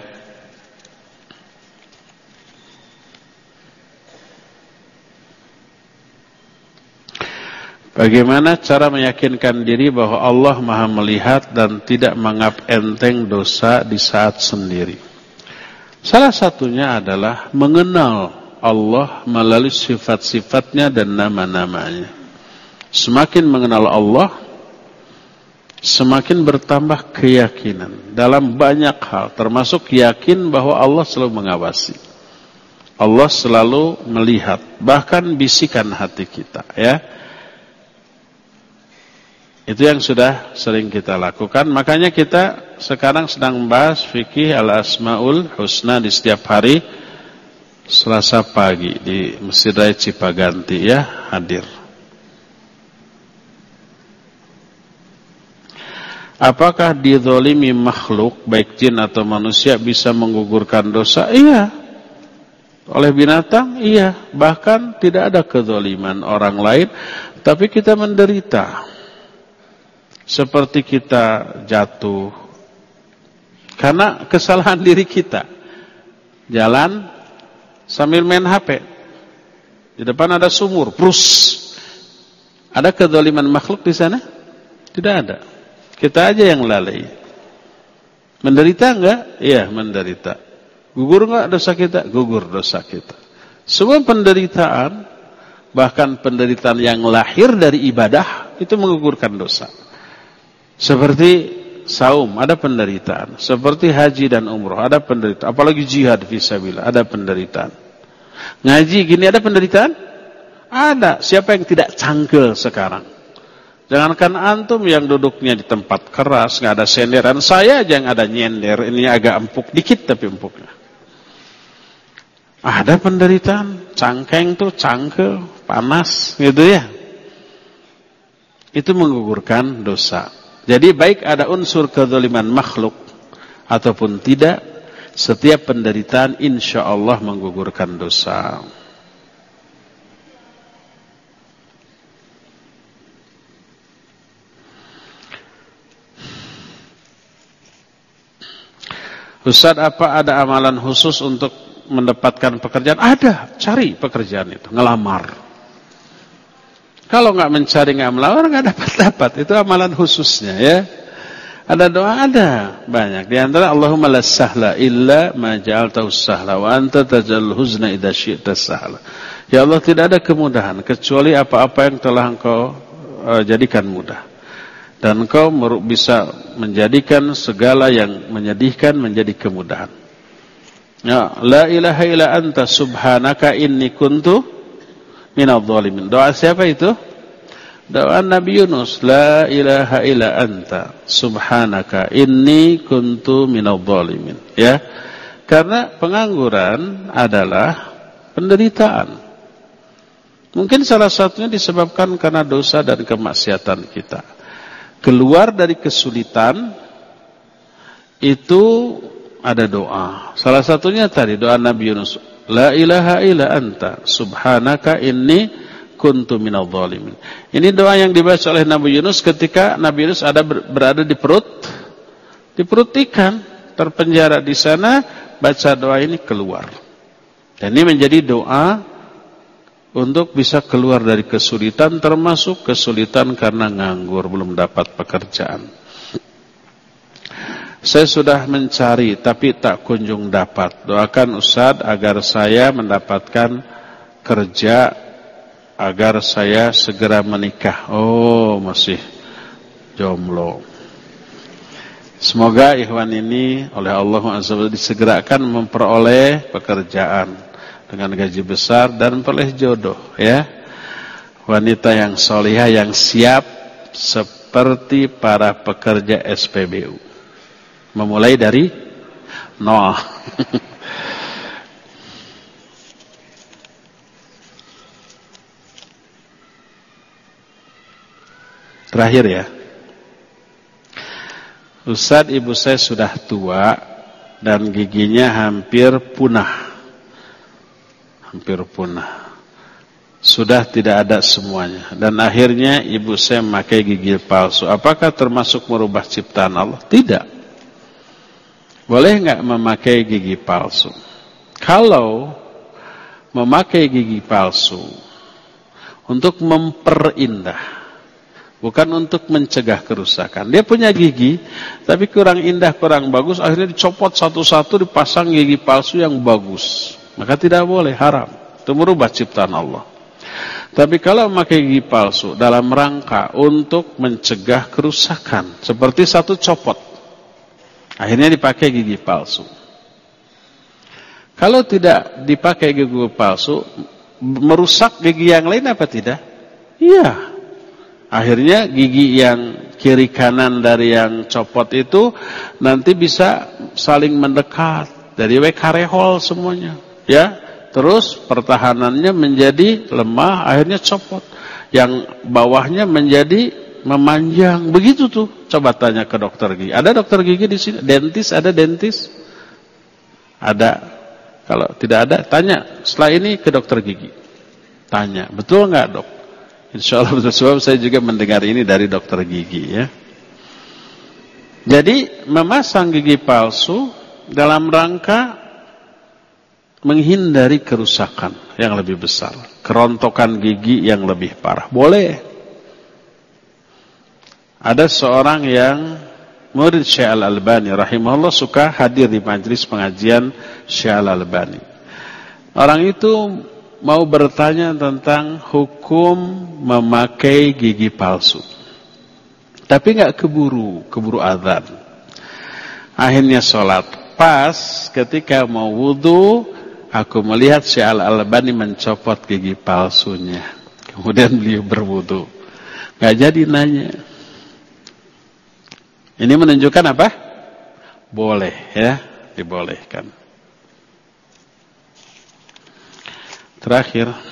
Bagaimana cara meyakinkan diri bahwa Allah Maha melihat dan tidak menganggap enteng dosa di saat sendiri? Salah satunya adalah mengenal Allah melalui sifat-sifatnya dan nama-namanya. Semakin mengenal Allah, semakin bertambah keyakinan dalam banyak hal, termasuk yakin bahwa Allah selalu mengawasi. Allah selalu melihat, bahkan bisikan hati kita, ya. Itu yang sudah sering kita lakukan. Makanya kita sekarang sedang membahas fikih al-asmaul husna di setiap hari Selasa pagi di Masjid Raya Cipaganti, ya, hadir. Apakah dizalimi makhluk baik jin atau manusia bisa menggugurkan dosa? Iya. Oleh binatang? Iya. Bahkan tidak ada kezaliman orang lain, tapi kita menderita. Seperti kita jatuh karena kesalahan diri kita. Jalan sambil main H P. Di depan ada sumur, prus. Ada kezaliman makhluk di sana? Tidak ada. Kita aja yang lalai. Menderita enggak? Iya, menderita. Gugur enggak dosa kita? Gugur dosa kita. Semua penderitaan, bahkan penderitaan yang lahir dari ibadah, itu menggugurkan dosa. Seperti saum, ada penderitaan. Seperti haji dan umroh, ada penderitaan. Apalagi jihad fisabilillah, ada penderitaan. Ngaji gini ada penderitaan? Ada. Siapa yang tidak cangkel sekarang? Jangankan antum yang duduknya di tempat keras, nggak ada senderan. Saya aja yang ada nyender. Ini agak empuk dikit tapi empuknya. Ada penderitaan. Cangkeng tuh, cangkel, panas, gitu ya. Itu menggugurkan dosa. Jadi baik ada unsur kezaliman makhluk ataupun tidak, setiap penderitaan insya Allah menggugurkan dosa. Ustaz, apa ada amalan khusus untuk mendapatkan pekerjaan? Ada, cari pekerjaan itu, ngelamar. Kalau nggak mencari, nggak melamar, nggak dapat-dapat. Itu amalan khususnya, ya. Ada doa, ada banyak. Di antara Allahumma la sahla illa ma ja'altahu sahla wa anta taj'alul huzna idza syi'ta sahla. Ya Allah, tidak ada kemudahan kecuali apa-apa yang telah Engkau uh, jadikan mudah. Dan Engkau bisa menjadikan segala yang menyedihkan menjadi kemudahan. Ya, la ilaha illa anta subhanaka inni kuntu minadh dhalimin. Doa siapa itu? Doa Nabi Yunus. La ilaha illa anta subhanaka inni kuntu minadh dhalimin. Ya. Karena pengangguran adalah penderitaan. Mungkin salah satunya disebabkan karena dosa dan kemaksiatan kita. Keluar dari kesulitan itu ada doa. Salah satunya tadi doa Nabi Yunus. La ilaha illa anta subhanaka inni kuntu minadh dhalimin. Ini doa yang dibaca oleh Nabi Yunus ketika Nabi Yunus ada berada di perut di perut ikan, terpenjara di sana, baca doa ini keluar. Dan ini menjadi doa untuk bisa keluar dari kesulitan, termasuk kesulitan karena nganggur, belum dapat pekerjaan. Saya sudah mencari tapi tak kunjung dapat. Doakan Ustaz agar saya mendapatkan kerja, agar saya segera menikah. Oh, masih jomblo. Semoga ikhwan ini oleh Allah Azza wa Jalla disegerakan memperoleh pekerjaan dengan gaji besar dan memperoleh jodoh, ya. Wanita yang solihah yang siap seperti para pekerja S P B U. Memulai dari nol. Terakhir ya. Ustadz, ibu saya sudah tua dan giginya hampir punah. Hampir punah. Sudah tidak ada semuanya. Dan akhirnya ibu saya memakai gigi palsu. Apakah termasuk merubah ciptaan Allah? Tidak. Boleh nggak memakai gigi palsu? Kalau memakai gigi palsu untuk memperindah, bukan untuk mencegah kerusakan. Dia punya gigi, tapi kurang indah, kurang bagus. Akhirnya dicopot satu-satu, dipasang gigi palsu yang bagus. Maka tidak boleh, haram. Itu merubah ciptaan Allah. Tapi kalau memakai gigi palsu dalam rangka untuk mencegah kerusakan, seperti satu copot, akhirnya dipakai gigi palsu. Kalau tidak dipakai gigi palsu, merusak gigi yang lain apa tidak? Iya. Akhirnya gigi yang kiri kanan dari yang copot itu nanti bisa saling mendekat, jadi karehol semuanya, ya. Terus pertahanannya menjadi lemah, akhirnya copot. Yang bawahnya menjadi memanjang, begitu tuh. Coba tanya ke dokter gigi. Ada dokter gigi di sini? Dentis ada dentis? Ada. Kalau tidak ada, tanya. Setelah ini ke dokter gigi. Tanya, betul nggak dok? Insya Allah betul. Sebab saya juga mendengar ini dari dokter gigi ya. Jadi memasang gigi palsu dalam rangka menghindari kerusakan yang lebih besar, kerontokan gigi yang lebih parah. Boleh. Ada seorang yang murid Syekh Al-Albani rahimahullah suka hadir di majelis pengajian Syekh Al-Albani. Orang itu mau bertanya tentang hukum memakai gigi palsu. Tapi enggak keburu, keburu azan. Akhirnya sholat. Pas ketika mau wudu, aku melihat Syekh Al-Albani mencopot gigi palsunya. Kemudian beliau berwudu. Gak jadi nanya. Ini menunjukkan apa? Boleh ya, dibolehkan. Terakhir.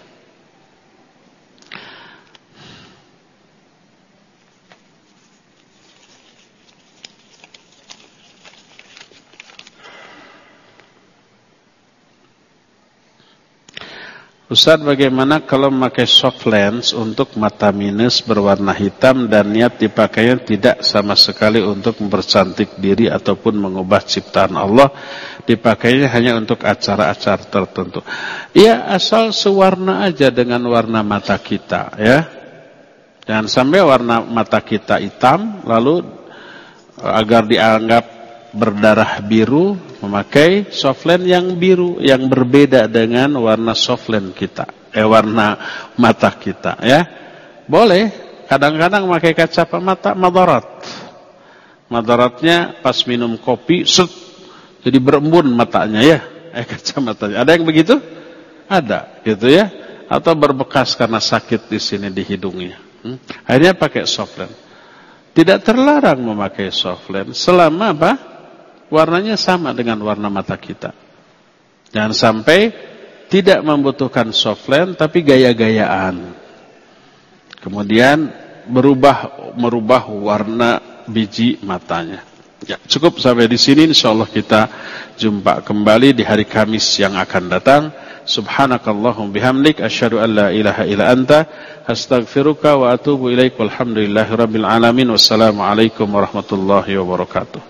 Ustaz, bagaimana kalau memakai soft lens untuk mata minus berwarna hitam dan niat dipakainya tidak sama sekali untuk mempercantik diri ataupun mengubah ciptaan Allah, dipakainya hanya untuk acara-acara tertentu. Ya, asal sewarna aja dengan warna mata kita ya. Jangan sampai warna mata kita hitam lalu agar dianggap berdarah biru, memakai softland yang biru yang berbeda dengan warna softland kita, eh warna mata kita ya. Boleh, kadang-kadang memakai kacamata madarat. Madaratnya pas minum kopi, set, jadi berembun matanya ya, eh kacamatanya. Ada yang begitu? Ada, gitu ya. Atau berbekas karena sakit di sini di hidungnya. Hmm? Akhirnya pakai softland. Tidak terlarang memakai softland selama apa? Warnanya sama dengan warna mata kita. Jangan sampai tidak membutuhkan softland tapi gaya-gayaan. Kemudian berubah merubah warna biji matanya. Ya, cukup sampai di sini. Insyaallah kita jumpa kembali di hari Kamis yang akan datang. Subhanakallahum bihamdik asyhadu an la ilaha illa anta astaghfiruka wa atubu ilaik. Walhamdulillahirabbil alamin. Wassalamualaikum warahmatullahi wabarakatuh.